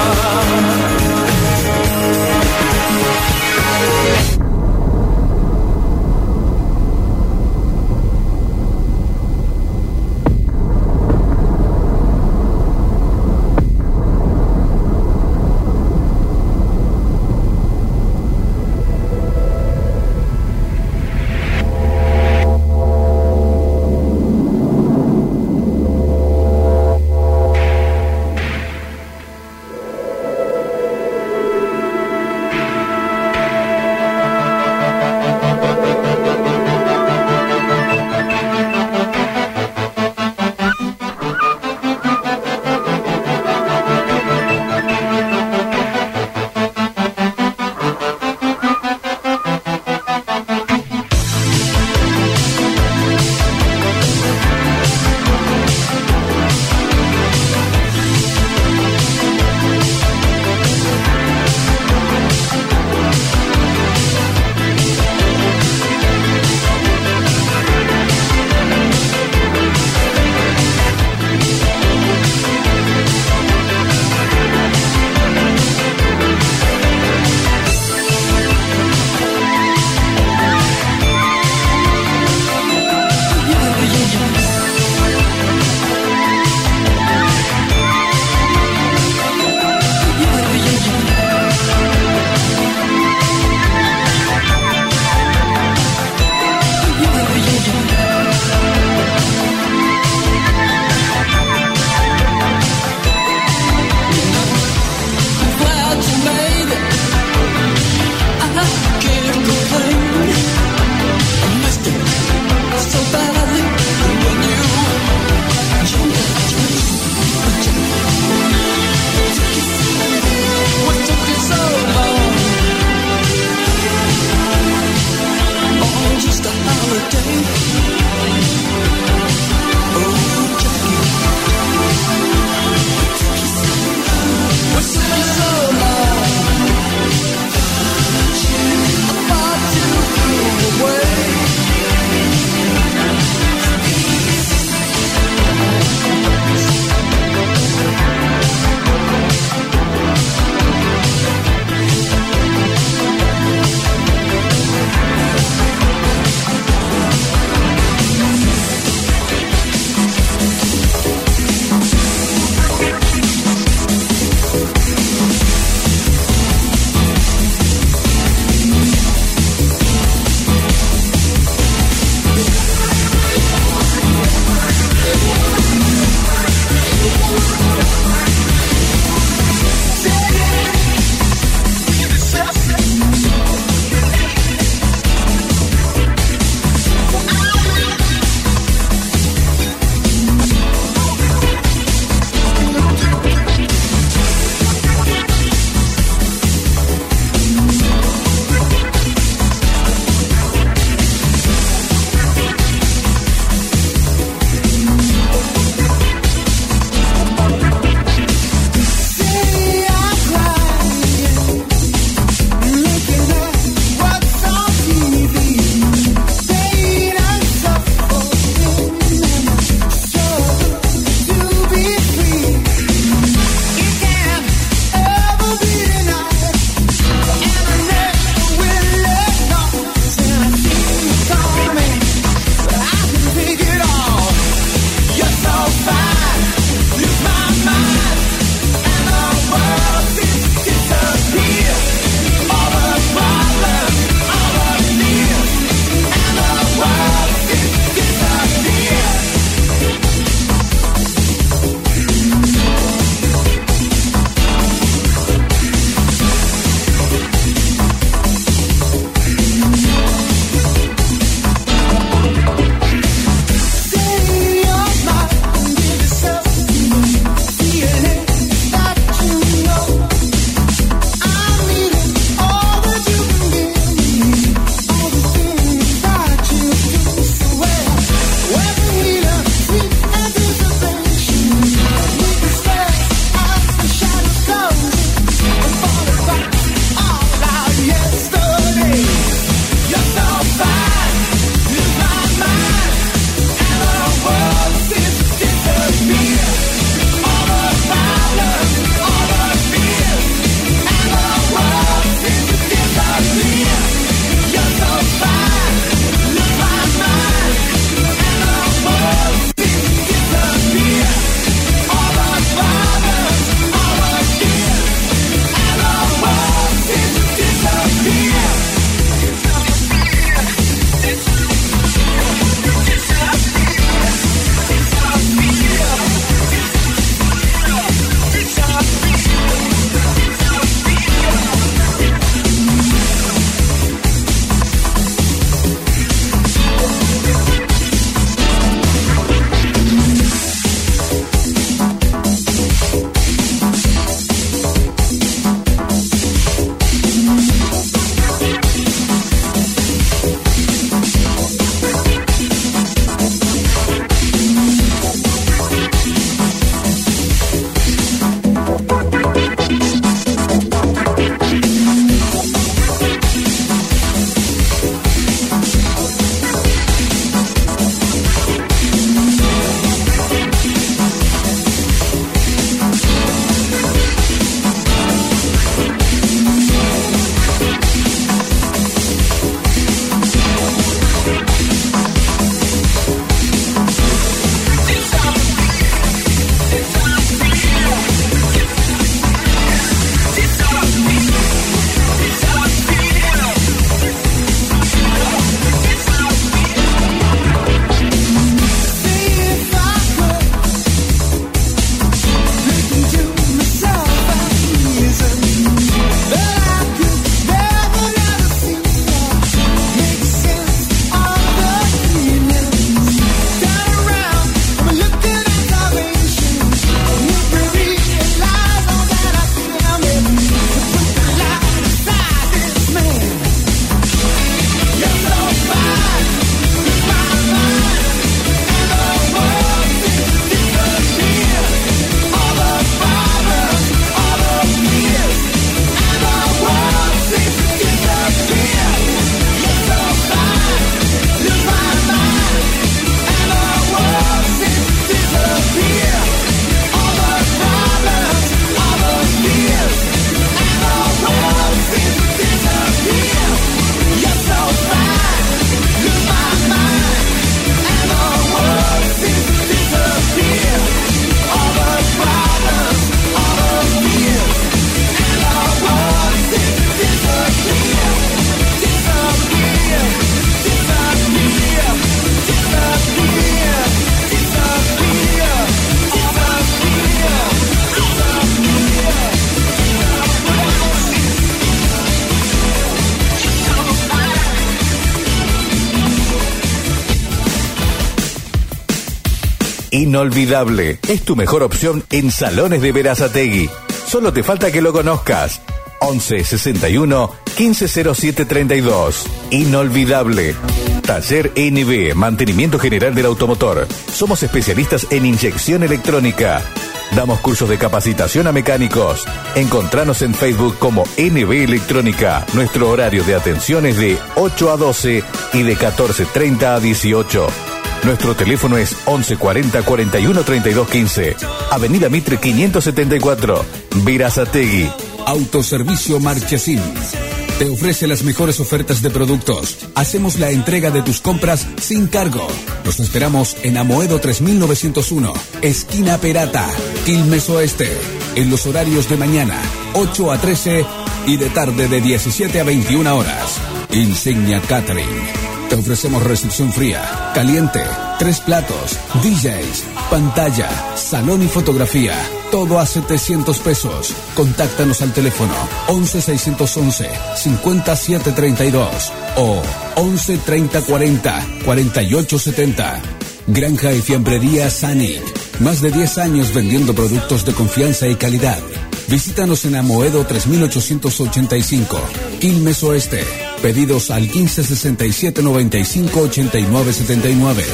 Inolvidable. Es tu mejor opción en Salones de Berazategui. Solo te falta que lo conozcas. 11 61 15 07 32. Inolvidable. Taller NB, mantenimiento general del automotor. Somos especialistas en inyección electrónica. Damos cursos de capacitación a mecánicos. Encontranos en Facebook como NB Electrónica. Nuestro horario de atención es de 8 a 12 y de 14:30 a 18. Nuestro teléfono es 11 40 41 32 15. Avenida Mitre 574, Berazategui. Autoservicio Marchesín te ofrece las mejores ofertas de productos. Hacemos la entrega de tus compras sin cargo. Los esperamos en Amoedo 3901, esquina Perata, Quilmes Oeste, en los horarios de mañana 8 a 13 y de tarde de 17 a 21 horas. Insignia Catering. Te ofrecemos recepción fría, caliente, 3 platos, DJs, pantalla, salón y fotografía. Todo a 700 pesos. Contáctanos al teléfono 11 611 5732 o 11 30 40 48 70. Granja y Fiambrería Sanic. Más de 10 años vendiendo productos de confianza y calidad. Visítanos en Amoedo 3885, Quilmes Oeste. Pedidos al 15 67 95 89 79.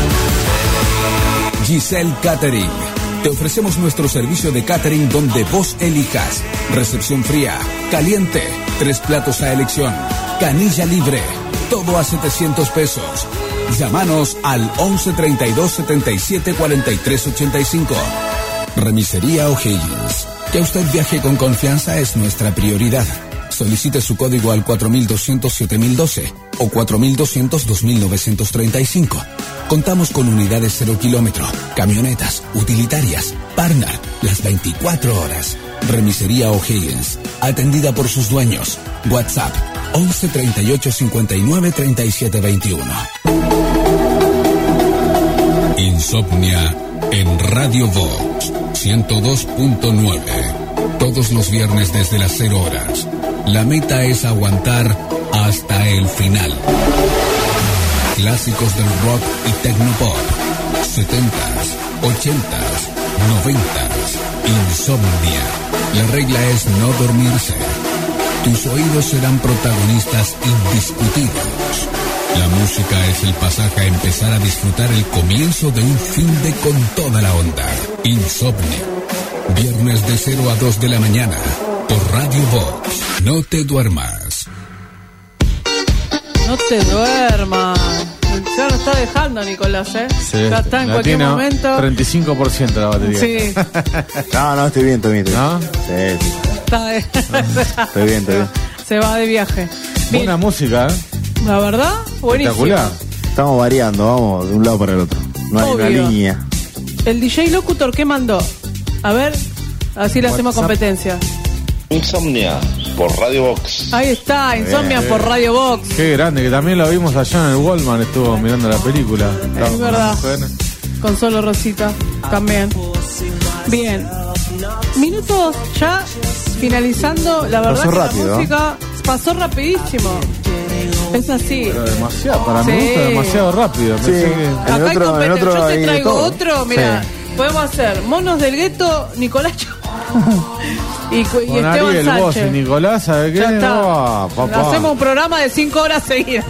Giselle Catering. Te ofrecemos nuestro servicio de catering donde vos elijas. Recepción fría, caliente, 3 platos a elección, canilla libre, todo a 700 pesos. Llámanos al 11 32 77 43 85. Remisería O'Higgins. Que usted viaje con confianza es nuestra prioridad. Solicite su código al 4200-7012 o 4200-2935. Contamos con unidades 0 kilómetro, camionetas, utilitarias, partner, las 24 horas. Remisería O'Higgins, atendida por sus dueños. WhatsApp 11 38 59 37 21. Insomnia en Radio Vox 102.9. Todos los viernes desde las 0 horas. La meta es aguantar hasta el final. Clásicos del rock y tecnopop. 70s, 80s, 90s. Insomnia. La regla es no dormirse. Tus oídos serán protagonistas indiscutidos. La música es el pasaje a empezar a disfrutar el comienzo de un fin de con toda la onda. Insomnia. Viernes de 0 a 2 de la mañana. Por Radio Vox. No te duermas. No te duermas. Ya lo está dejando, Nicolás, ¿eh? Sí, ya está en cualquier tiene momento. 35% la batería. Sí. No, estoy bien. ¿No? Sí. Está Estoy bien. Se va de viaje. Bien. Buena música, ¿eh? La verdad, buenísimo. Espectacular. Estamos variando, vamos de un lado para el otro. No hay una Obvio. línea. El DJ Locutor, ¿qué mandó? A ver, así le hacemos competencia. Insomnia por Radio Box. Ahí está, Insomnia por Radio Box. Qué grande, que también lo vimos allá en el Walmart, estuvo mirando la película. Es verdad. Con Solo Rosita también. Bien. Minutos ya finalizando. La verdad Pasó que rápido, la música pasó rapidísimo. Es así. Pero demasiado, para mí Sí. gusta demasiado rápido. Sí. Pensé que- En el Acá hay otro- competencia. en el otro Yo te hay traigo todo. otro. Mira, Sí. podemos hacer Monos del Gueto, Nicolás y Con Esteban Ariel, vos y Sánchez. Nicolás, ¿sabe qué? Ya está. Oh, papá. Hacemos un programa de 5 horas seguidas.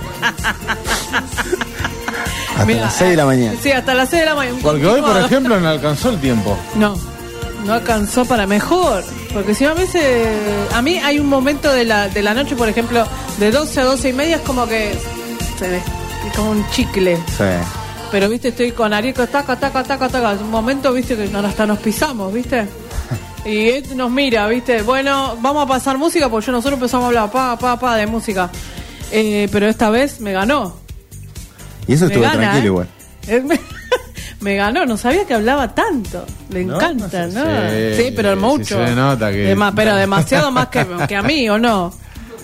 Hasta Mira, las 6 de la mañana. Sí, hasta las 6 de la mañana. Porque hoy, por Continuado. ejemplo, no alcanzó el tiempo. No alcanzó para mejor. Porque si no, a veces. A mí hay un momento de la noche, por ejemplo, de 12 a 12 y media, es como que. Es como un chicle. Sí. Pero, viste, estoy con Ariel, taca. Un momento, viste, que hasta nos pisamos, viste. Y él nos mira, viste. Bueno, vamos a pasar música, porque nosotros empezamos a hablar de música. Pero esta vez me ganó. Y eso Me estuvo gana, tranquilo igual. Me ganó, no sabía que hablaba tanto. Le ¿No? encanta, ¿no? Sí, Sí, pero mucho. sí se nota que- Pero demasiado más que a mí, ¿o no?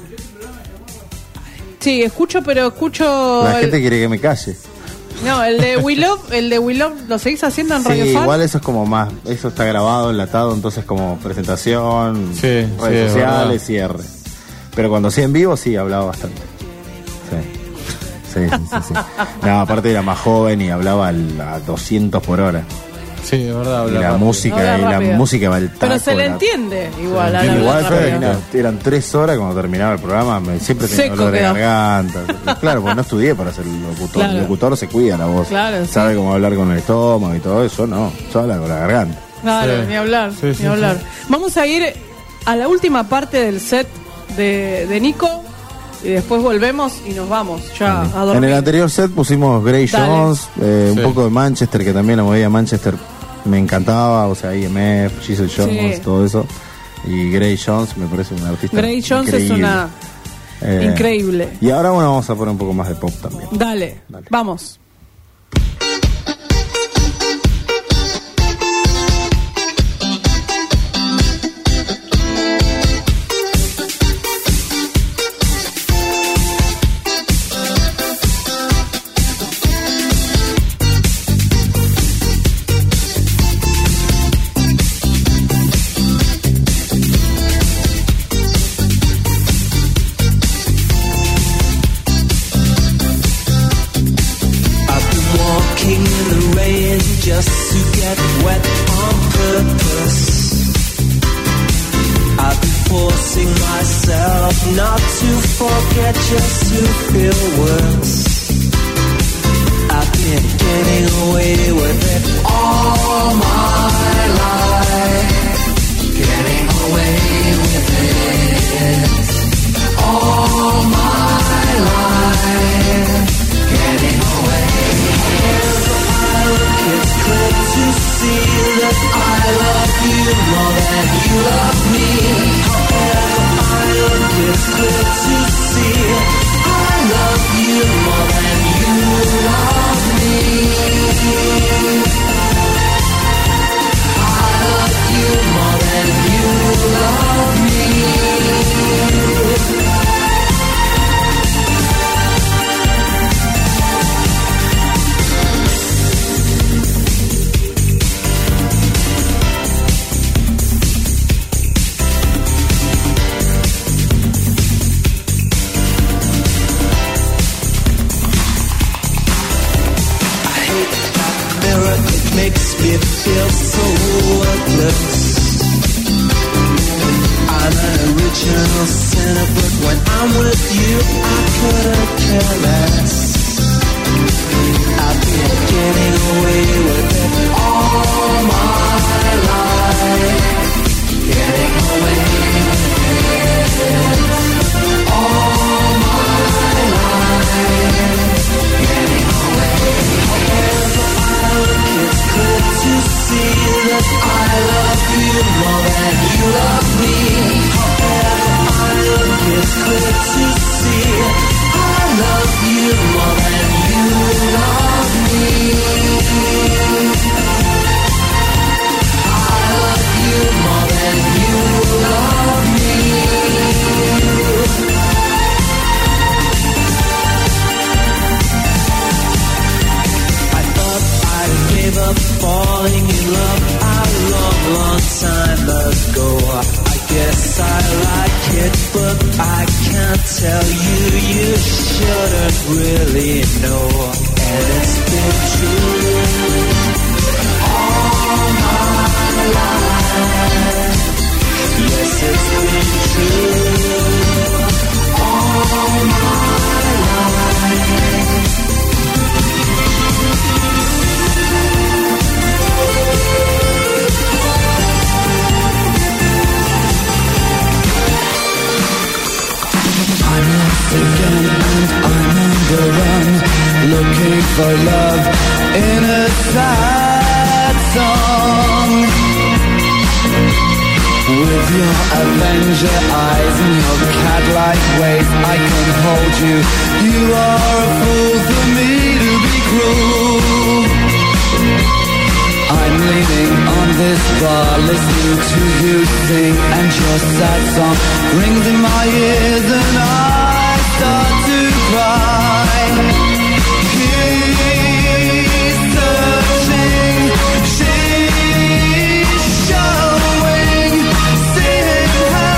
Sí, escucho. La gente quiere que me calle. No, el de We Love, ¿lo seguís haciendo en Sí, Radio Fan? igual eso es como más. Eso está grabado, enlatado, entonces como presentación, Sí, redes sí, es sociales, verdad. cierre. Pero cuando sí en vivo, sí, hablaba bastante. Sí. Sí. No, aparte era más joven y hablaba a 200 por hora. Sí, de verdad. Y la música va al taco. Pero se le entiende igual. Sí, eran 3 horas cuando terminaba el programa. Siempre tenía dolor de garganta. Claro, porque no estudié para ser locutor. Claro. El locutor se cuida la voz. Claro, sabe cómo hablar con el estómago y todo eso. No, yo hablo con la garganta. Claro, ni hablar. Ni hablar. Vamos a ir a la última parte del set de Nico. Y después volvemos y nos vamos ya a dormir. En el anterior set pusimos Gray Jones, un poco de Manchester, que también la movida Manchester me encantaba, o sea, IMF, Giselle Jones, todo eso. Y Gray Jones me parece un artista Gray Jones increíble. Es una increíble. Y ahora vamos a poner un poco más de pop también. Dale. Vamos.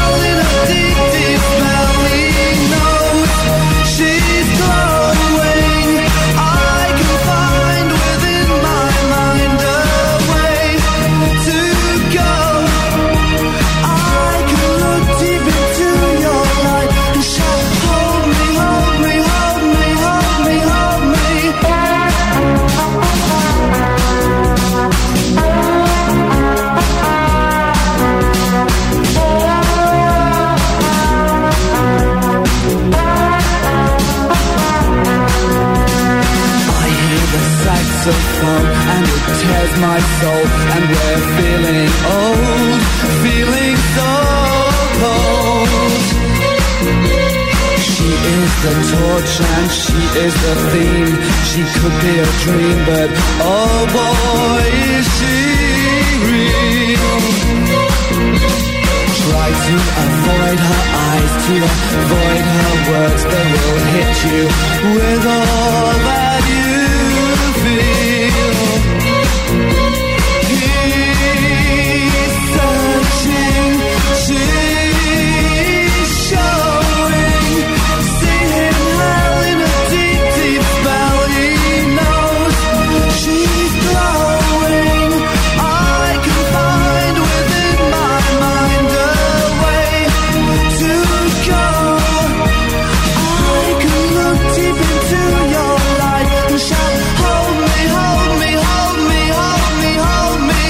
She's gone away. my soul, and we're feeling old, feeling so cold. She is the torch and she is the theme. She could be a dream, but oh boy, is she real. Try to avoid her eyes, to avoid her words. They will hit you with all that you feel. He's searching, she's showing. See him hell in a deep, deep spell. He knows she's glowing. I can find within my mind a way to go. I can look deep into your light and shout, hold me, hold me, hold me, hold me, hold me.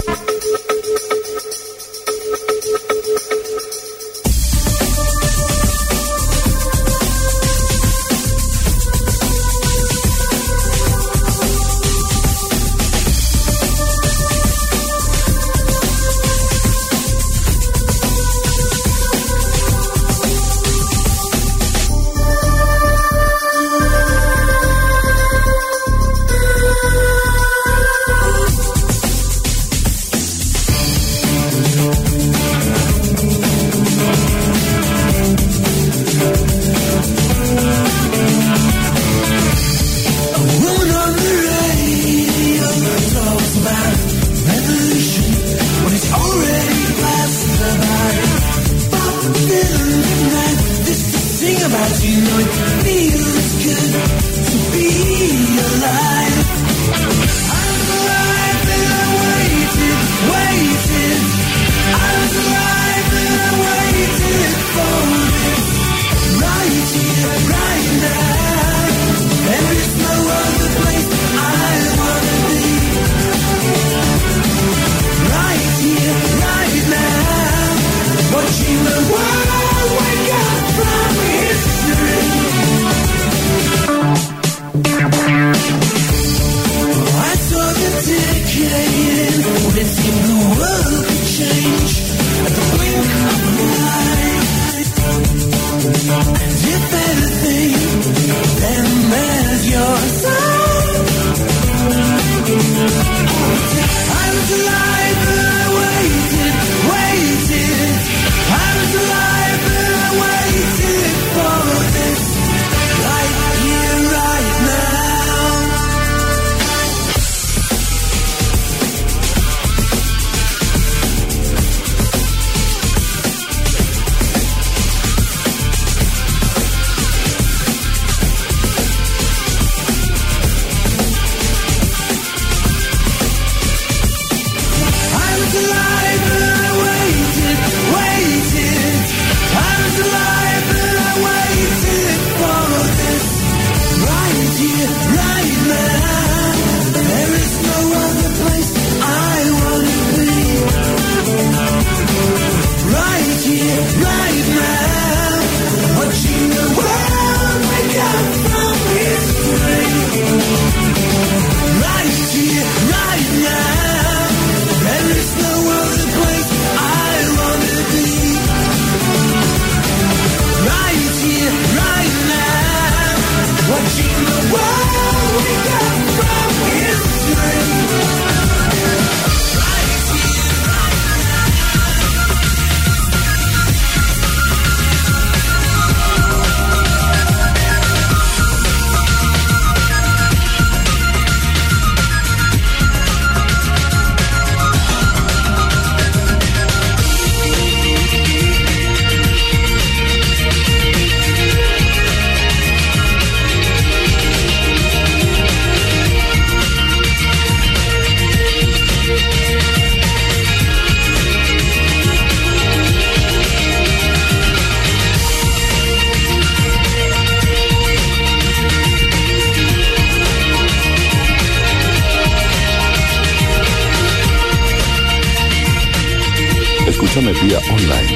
Escúchame vía online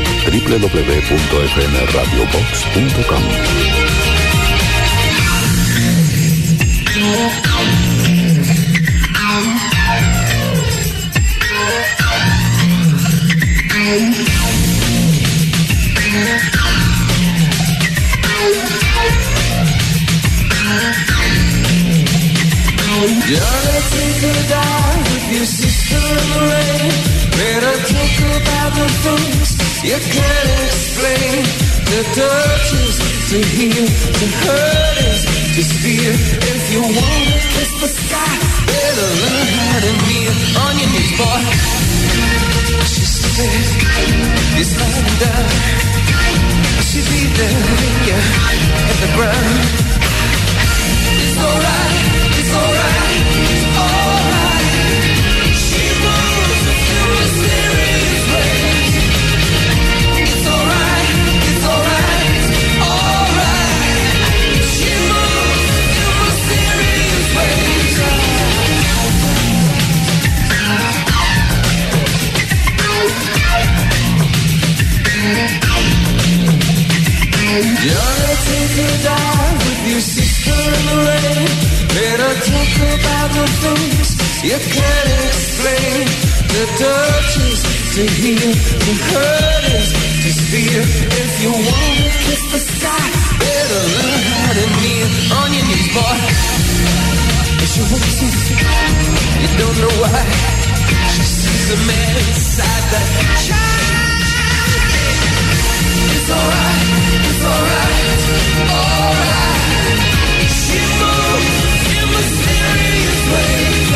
www.fmradiobox.com. You're gonna take a dive with your sister in the rain. Better talk about the things you can't explain. The dirt is to heal, the hurt is to spear. If you wanna kiss the sky, better learn how to kneel on your knees, boy. She said, it's lying down. She'll be there when you hit the ground. It's alright, it's alright, it's alright. She moves in mysterious ways. It's alright, it's alright, it's alright. She moves in mysterious ways. You're gonna take a dive with your sister in the rain. Better talk about the things you can't explain. The dirt is to heal, the hurt is to spear. If you wanna kiss the sky, better learn how to kneel on your knees, boy. If she walks in, you don't know why. She sees a man inside that child. It's alright, it's alright, it's alright. She moves in mysterious ways.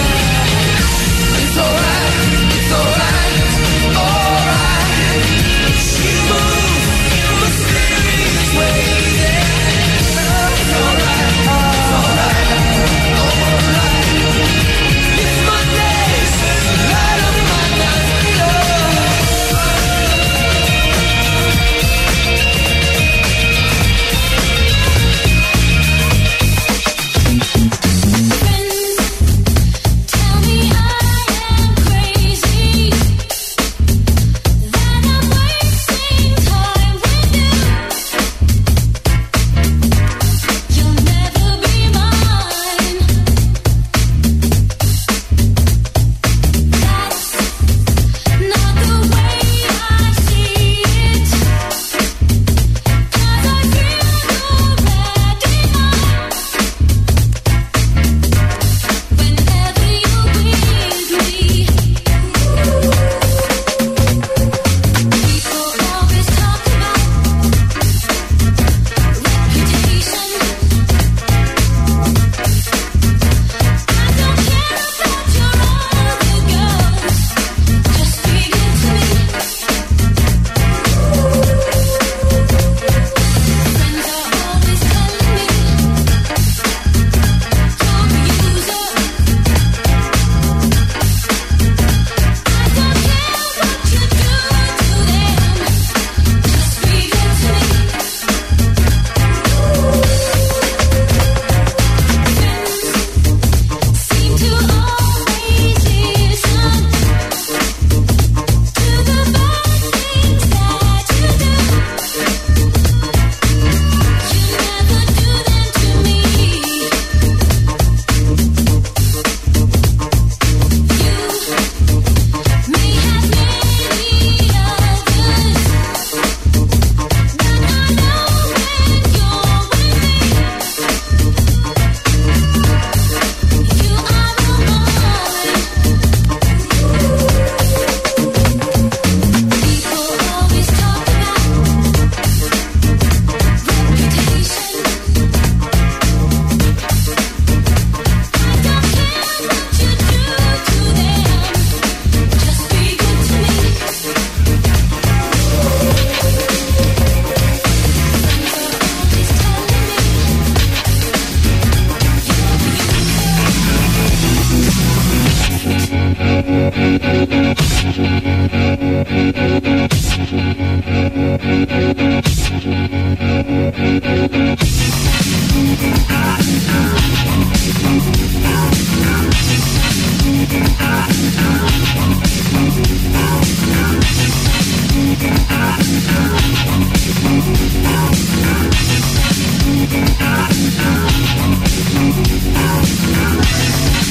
It's alright, it's alright, it's alright. She moves in mysterious ways. It's alright, it's alright, alright. It's my days, light of my night.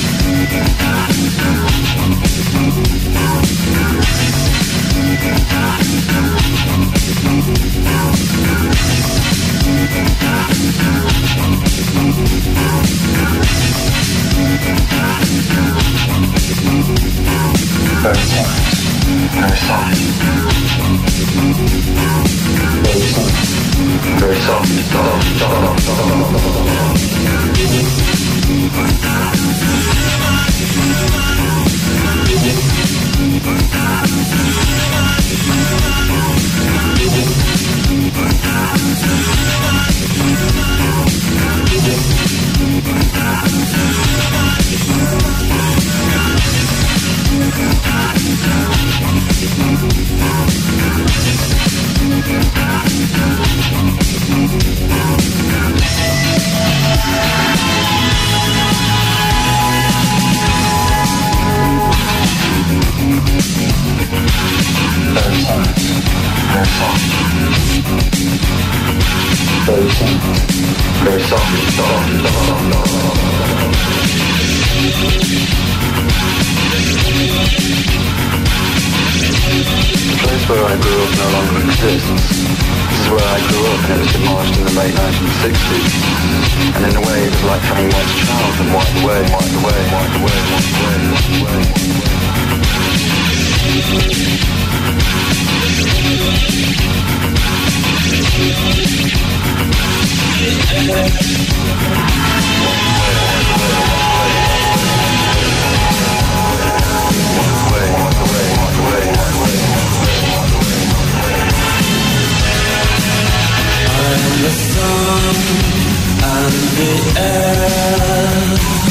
We'll be right back. Very soft. Very soft. The place where I grew up no longer exists. This is where I grew up and it was demolished in the late 1960s. And in a way it was like having one's childhood wiped away. The sun and the air,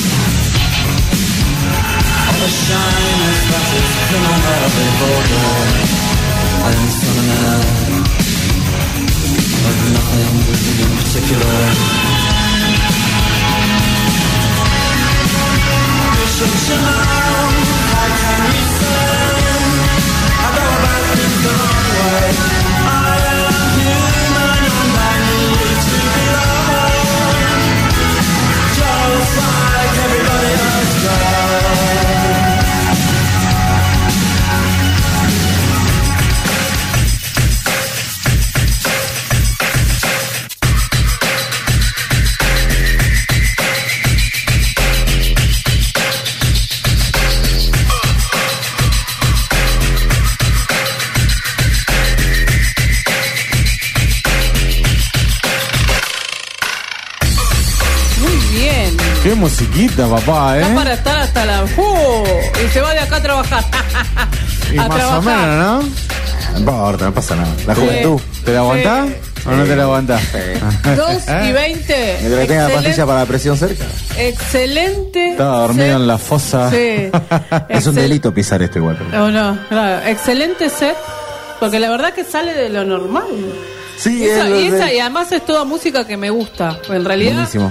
all the shyness that is criminal border. I'm sun and air, but nothing in particular. Bishop Jamal, how can we say I go about things the wrong way? I am human and I need to belong, just like everybody else does. Qué musiquita, papá, Está para estar hasta la... y se va de acá a trabajar. Y a más trabajar. o menos, ¿no? No importa, no pasa nada. La juventud. ¿Te la aguantás o no te la aguantás? 2:20. Mientras que tenga la pastilla para la presión cerca. Excelente. Estaba dormido en la fosa. Sí. Es un delito pisar esto igual. Pero... O no, claro. Excelente set. Porque la verdad que sale de lo normal. Sí, y además es toda música que me gusta. En realidad. Buenísimo.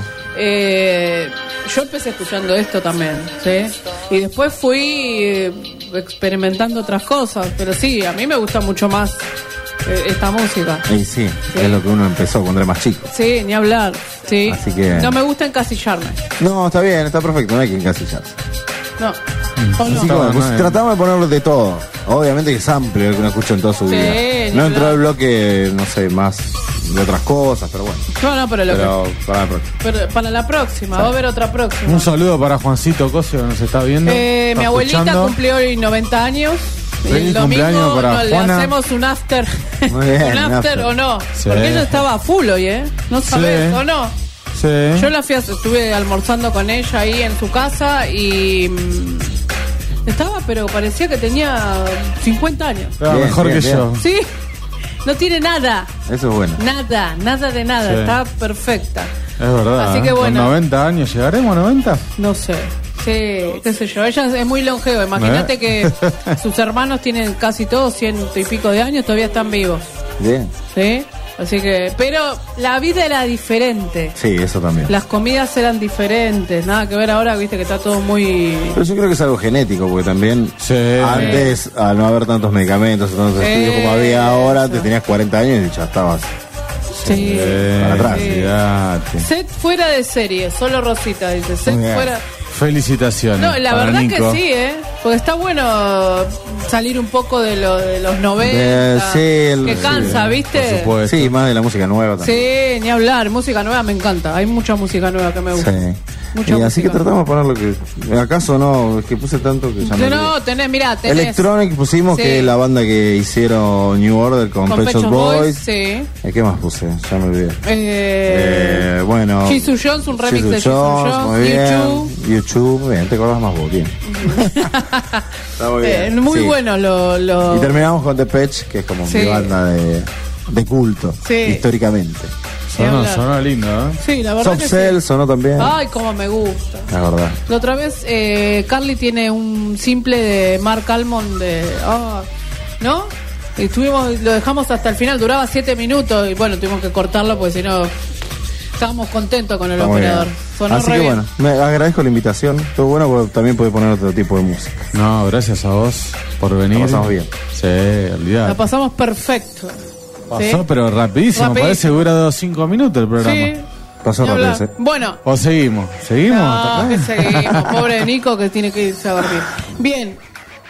Yo empecé escuchando esto también, ¿sí? Y después fui experimentando otras cosas, pero sí, a mí me gusta mucho más esta música. Y sí, es lo que uno empezó cuando era más chico. Sí, ni hablar, sí. Así que... No me gusta encasillarme. No, está bien, está perfecto, no hay que encasillarse. No. ¿O no? Así que bueno, pues tratamos de ponerlo de todo. Obviamente que es amplio lo que uno escucha en toda su vida. ni No entró hablar. el bloque, no sé, más de otras cosas, pero bueno. No, pero Para la próxima. pero para la próxima, va a haber otra próxima. Un saludo para Juancito Cosio que nos está viendo. Mi abuelita cumplió hoy 90 años. Y Feliz el domingo cumpleaños para le Juana. hacemos un after. Muy bien, un after o no. Sí. Porque ella estaba full hoy, ¿eh? No sabes, Sí. o no. Sí. Yo estuve almorzando con ella ahí en su casa y estaba, pero parecía que tenía 50 años. Estaba Bien, mejor bien, que bien. yo. Sí, no tiene nada, Eso es bueno. nada de nada, Sí. está perfecta. Es verdad. Así que ¿eh? bueno. Con 90 años, ¿llegaremos a 90? No sé. Sí, qué sé yo. Ella es muy longeva. Imagínate que sus hermanos tienen casi todos 100 y pico de años, todavía están vivos. Bien. ¿Sí? Así que, pero la vida era diferente. Sí, eso también. Las comidas eran diferentes, nada que ver ahora, viste que está todo muy... Pero yo creo que es algo genético, porque también Sí. antes, al no haber tantos medicamentos, tantos estudios como había ahora, te tenías 40 años y ya estabas Sí. para atrás. Olvidate. Set fuera de serie, solo Rosita dice, set Muy bien. fuera... Felicitaciones. No, la para verdad Nico. que sí, Porque está bueno salir un poco de los 90, que cansa, ¿viste? Sí, más de la música nueva también. Sí, ni hablar, música nueva me encanta. Hay mucha música nueva que me gusta. Sí. Mucha Y así que música. tratamos de poner lo que... ¿Acaso no? Es que puse tanto que ya me No, olvidé. tenés. Electronic pusimos, Sí. que es la banda que hicieron New Order con Pet Shop Boys. Sí. ¿Qué más puse? Ya me olvidé. Bueno, Jesus Jones, un remix de Jesus Jones. muy bien. YouTube, muy bien, te acordás más vos, bien. Está muy bien. Muy sí. bueno lo... Y terminamos con The Patch, que es como Sí. mi banda de culto, Sí. históricamente. Sonó lindo, ¿eh? Sí, la verdad Soft que Cell sí. sonó también. Ay, cómo me gusta. La verdad. La otra vez Carly tiene un simple de Mark Almond ¿no? Y lo dejamos hasta el final, duraba 7 minutos y bueno, tuvimos que cortarlo porque si no estábamos contentos con el Está muy operador. bien. Sonó Así re que bien. bueno, me agradezco la invitación. Estuvo bueno porque también puede poner otro tipo de música. No, gracias a vos por venir. La pasamos bien. Sí, olvidate. La pasamos perfecto. Pasó, ¿Sí? pero rapidísimo. Rapidísimo. Parece que hubiera dado 5 minutos el programa. Sí. Pasó Ni hablar. rápido, ¿sí? Bueno. ¿O seguimos? ¿Seguimos? hasta No, acá? que seguimos. Pobre Nico que tiene que irse a dormir. Bien.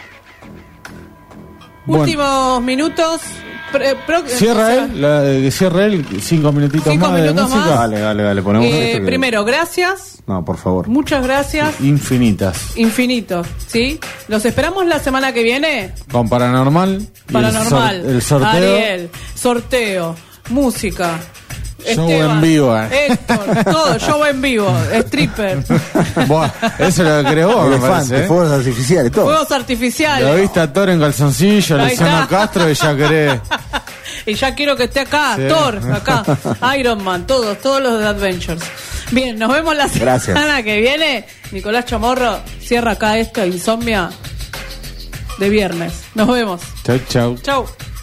Bueno. Últimos minutos. Cierra él, 5 minutitos 5 más de minutos música. más. Dale, ponemos esto que- Primero, gracias. No, por favor. Muchas gracias. Infinitas. Infinito, ¿sí? Los esperamos la semana que viene. Con Paranormal. y Paranormal. el sorteo. Ariel. Sorteo. Música. Show en vivo, Héctor. Todo. Show en vivo. Stripper. Buah, eso lo creó vos, me Elefante, parece. fuegos artificiales, todo. Fuegos artificiales. Lo viste a Thor en calzoncillo, Ahí Luciano está. Castro y ya querés. Y ya quiero que esté acá, Sí. Thor, acá, Iron Man, todos los de Adventures. Bien, nos vemos la Gracias. semana que viene. Nicolás Chamorro cierra acá esto, Insomnia, de viernes. Nos vemos. Chau, chau. Chau.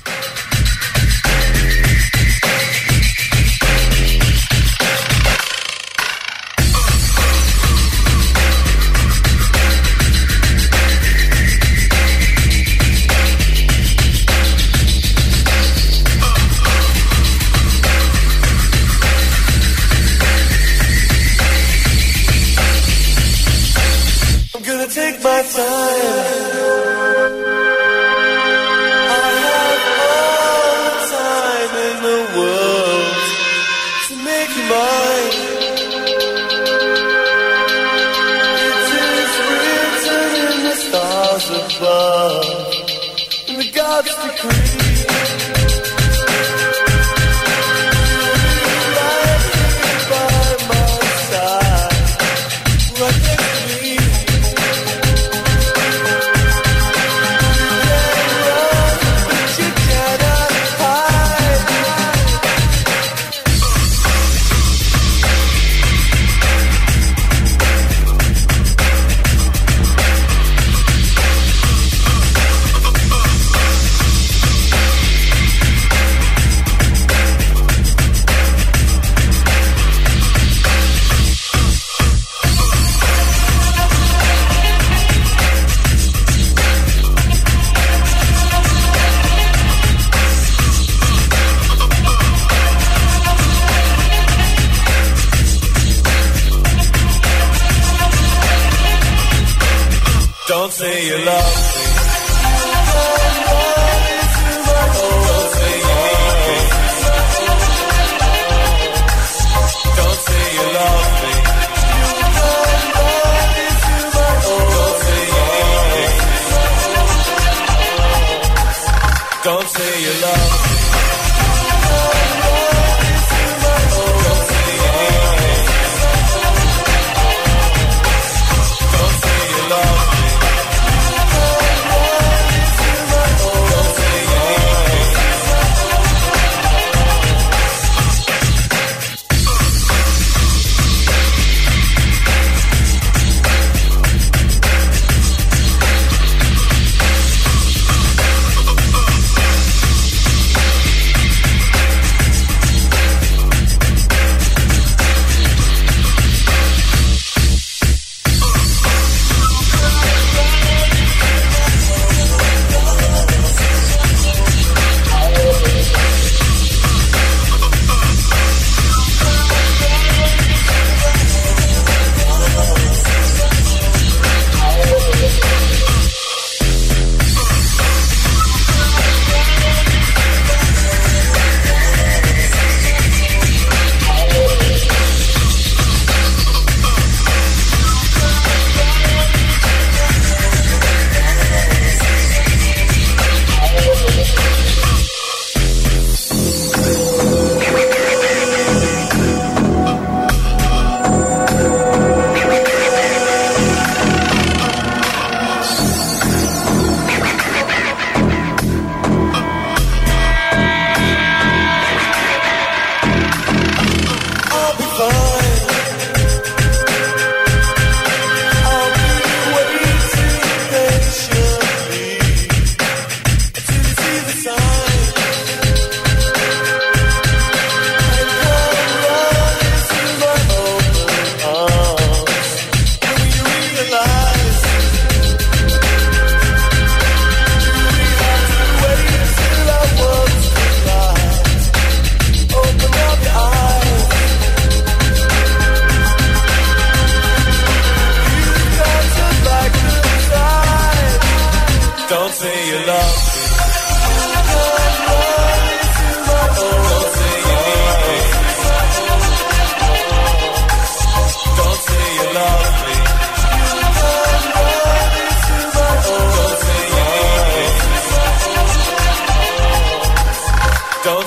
I'm gonna take my time. I have all the time in the world to make you mine. It is written in the stars above, in the God's decree. Right here by my side, right next to me. Don't say you love me. Don't say you need me. Don't say you love me. Don't say you need me. Don't say you love me. Don't say you need me. Don't say you love me.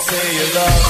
say you love.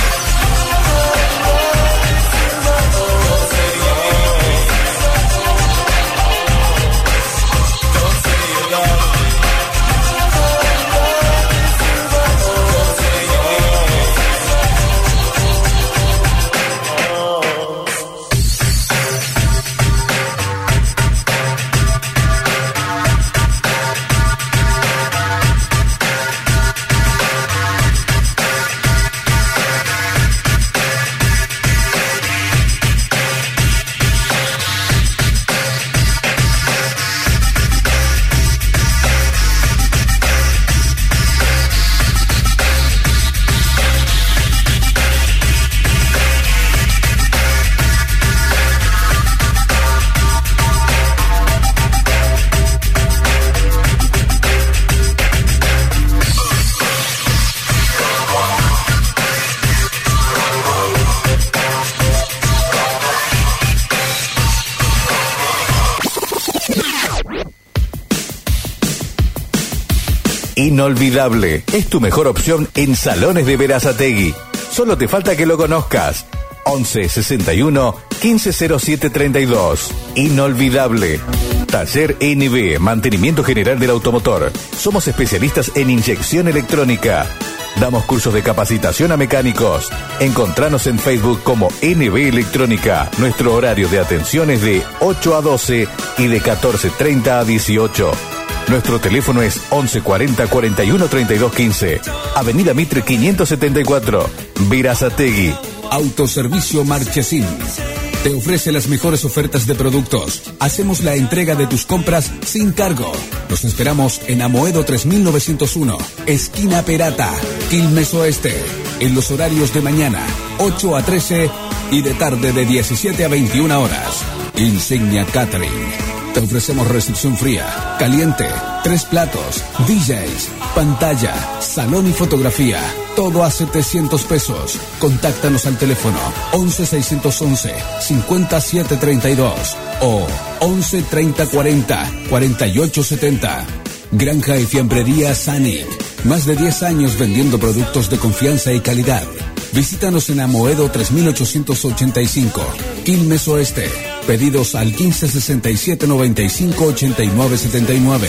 Inolvidable es tu mejor opción en Salones de Berazategui. Solo te falta que lo conozcas. 11 61 15 07 32. Inolvidable. Taller NB, mantenimiento general del automotor. Somos especialistas en inyección electrónica. Damos cursos de capacitación a mecánicos. Encontranos en Facebook como NB Electrónica. Nuestro horario de atención es de 8 a 12 y de 14:30 a 18. Nuestro teléfono es 1140 41 32 15. Avenida Mitre 574, Berazategui. Autoservicio Marchesín te ofrece las mejores ofertas de productos. Hacemos la entrega de tus compras sin cargo. Los esperamos en Amoedo 3901, esquina Perata, Quilmes Oeste, en los horarios de mañana 8 a 13 y de tarde de 17 a 21 horas. Insignia Catering. Te ofrecemos recepción fría, caliente, 3 platos, DJs, pantalla, salón y fotografía. Todo a 700 pesos. Contáctanos al teléfono 11 611 5732 o 11 30 40 48 70. Granja y fiambrería Sanic. Más de 10 años vendiendo productos de confianza y calidad. Visítanos en Amoedo 3885, Quilmes Oeste. Pedidos al 15 67 95 89 79.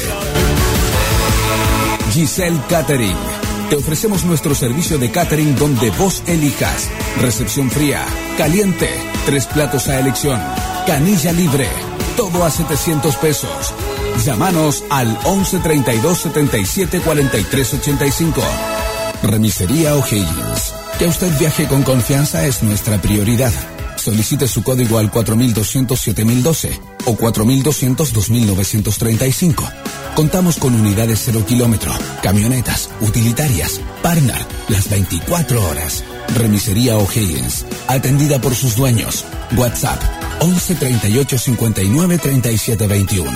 Giselle Catering. Te ofrecemos nuestro servicio de catering donde vos elijas. Recepción fría, caliente, 3 platos a elección, canilla libre, todo a 700 pesos. Llámanos al 11 32 77 43 85. Remisería O'Higgins. Que usted viaje con confianza es nuestra prioridad. Solicite su código al 4200-7012 o 4200-2935. Contamos con unidades 0 kilómetro, camionetas, utilitarias, partner, las 24 horas. Remisería O'Higgins, atendida por sus dueños. WhatsApp 11 38 59 37 21.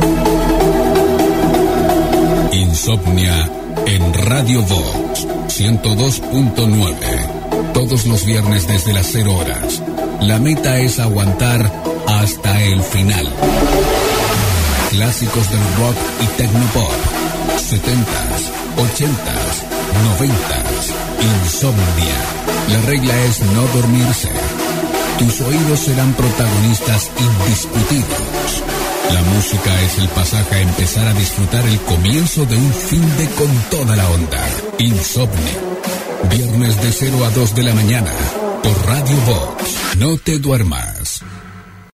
Insomnia en Radio Vox 102.9. Todos los viernes desde las 0 horas. La meta es aguantar hasta el final. Clásicos del rock y tecnopop. 70s, 80s, 90s. Insomnia. La regla es no dormirse. Tus oídos serán protagonistas indiscutidos. La música es el pasaje a empezar a disfrutar el comienzo de un fin de con toda la onda. Insomnia. Viernes de 0 a 2 de la mañana. Por Radio Vox. No te duermas.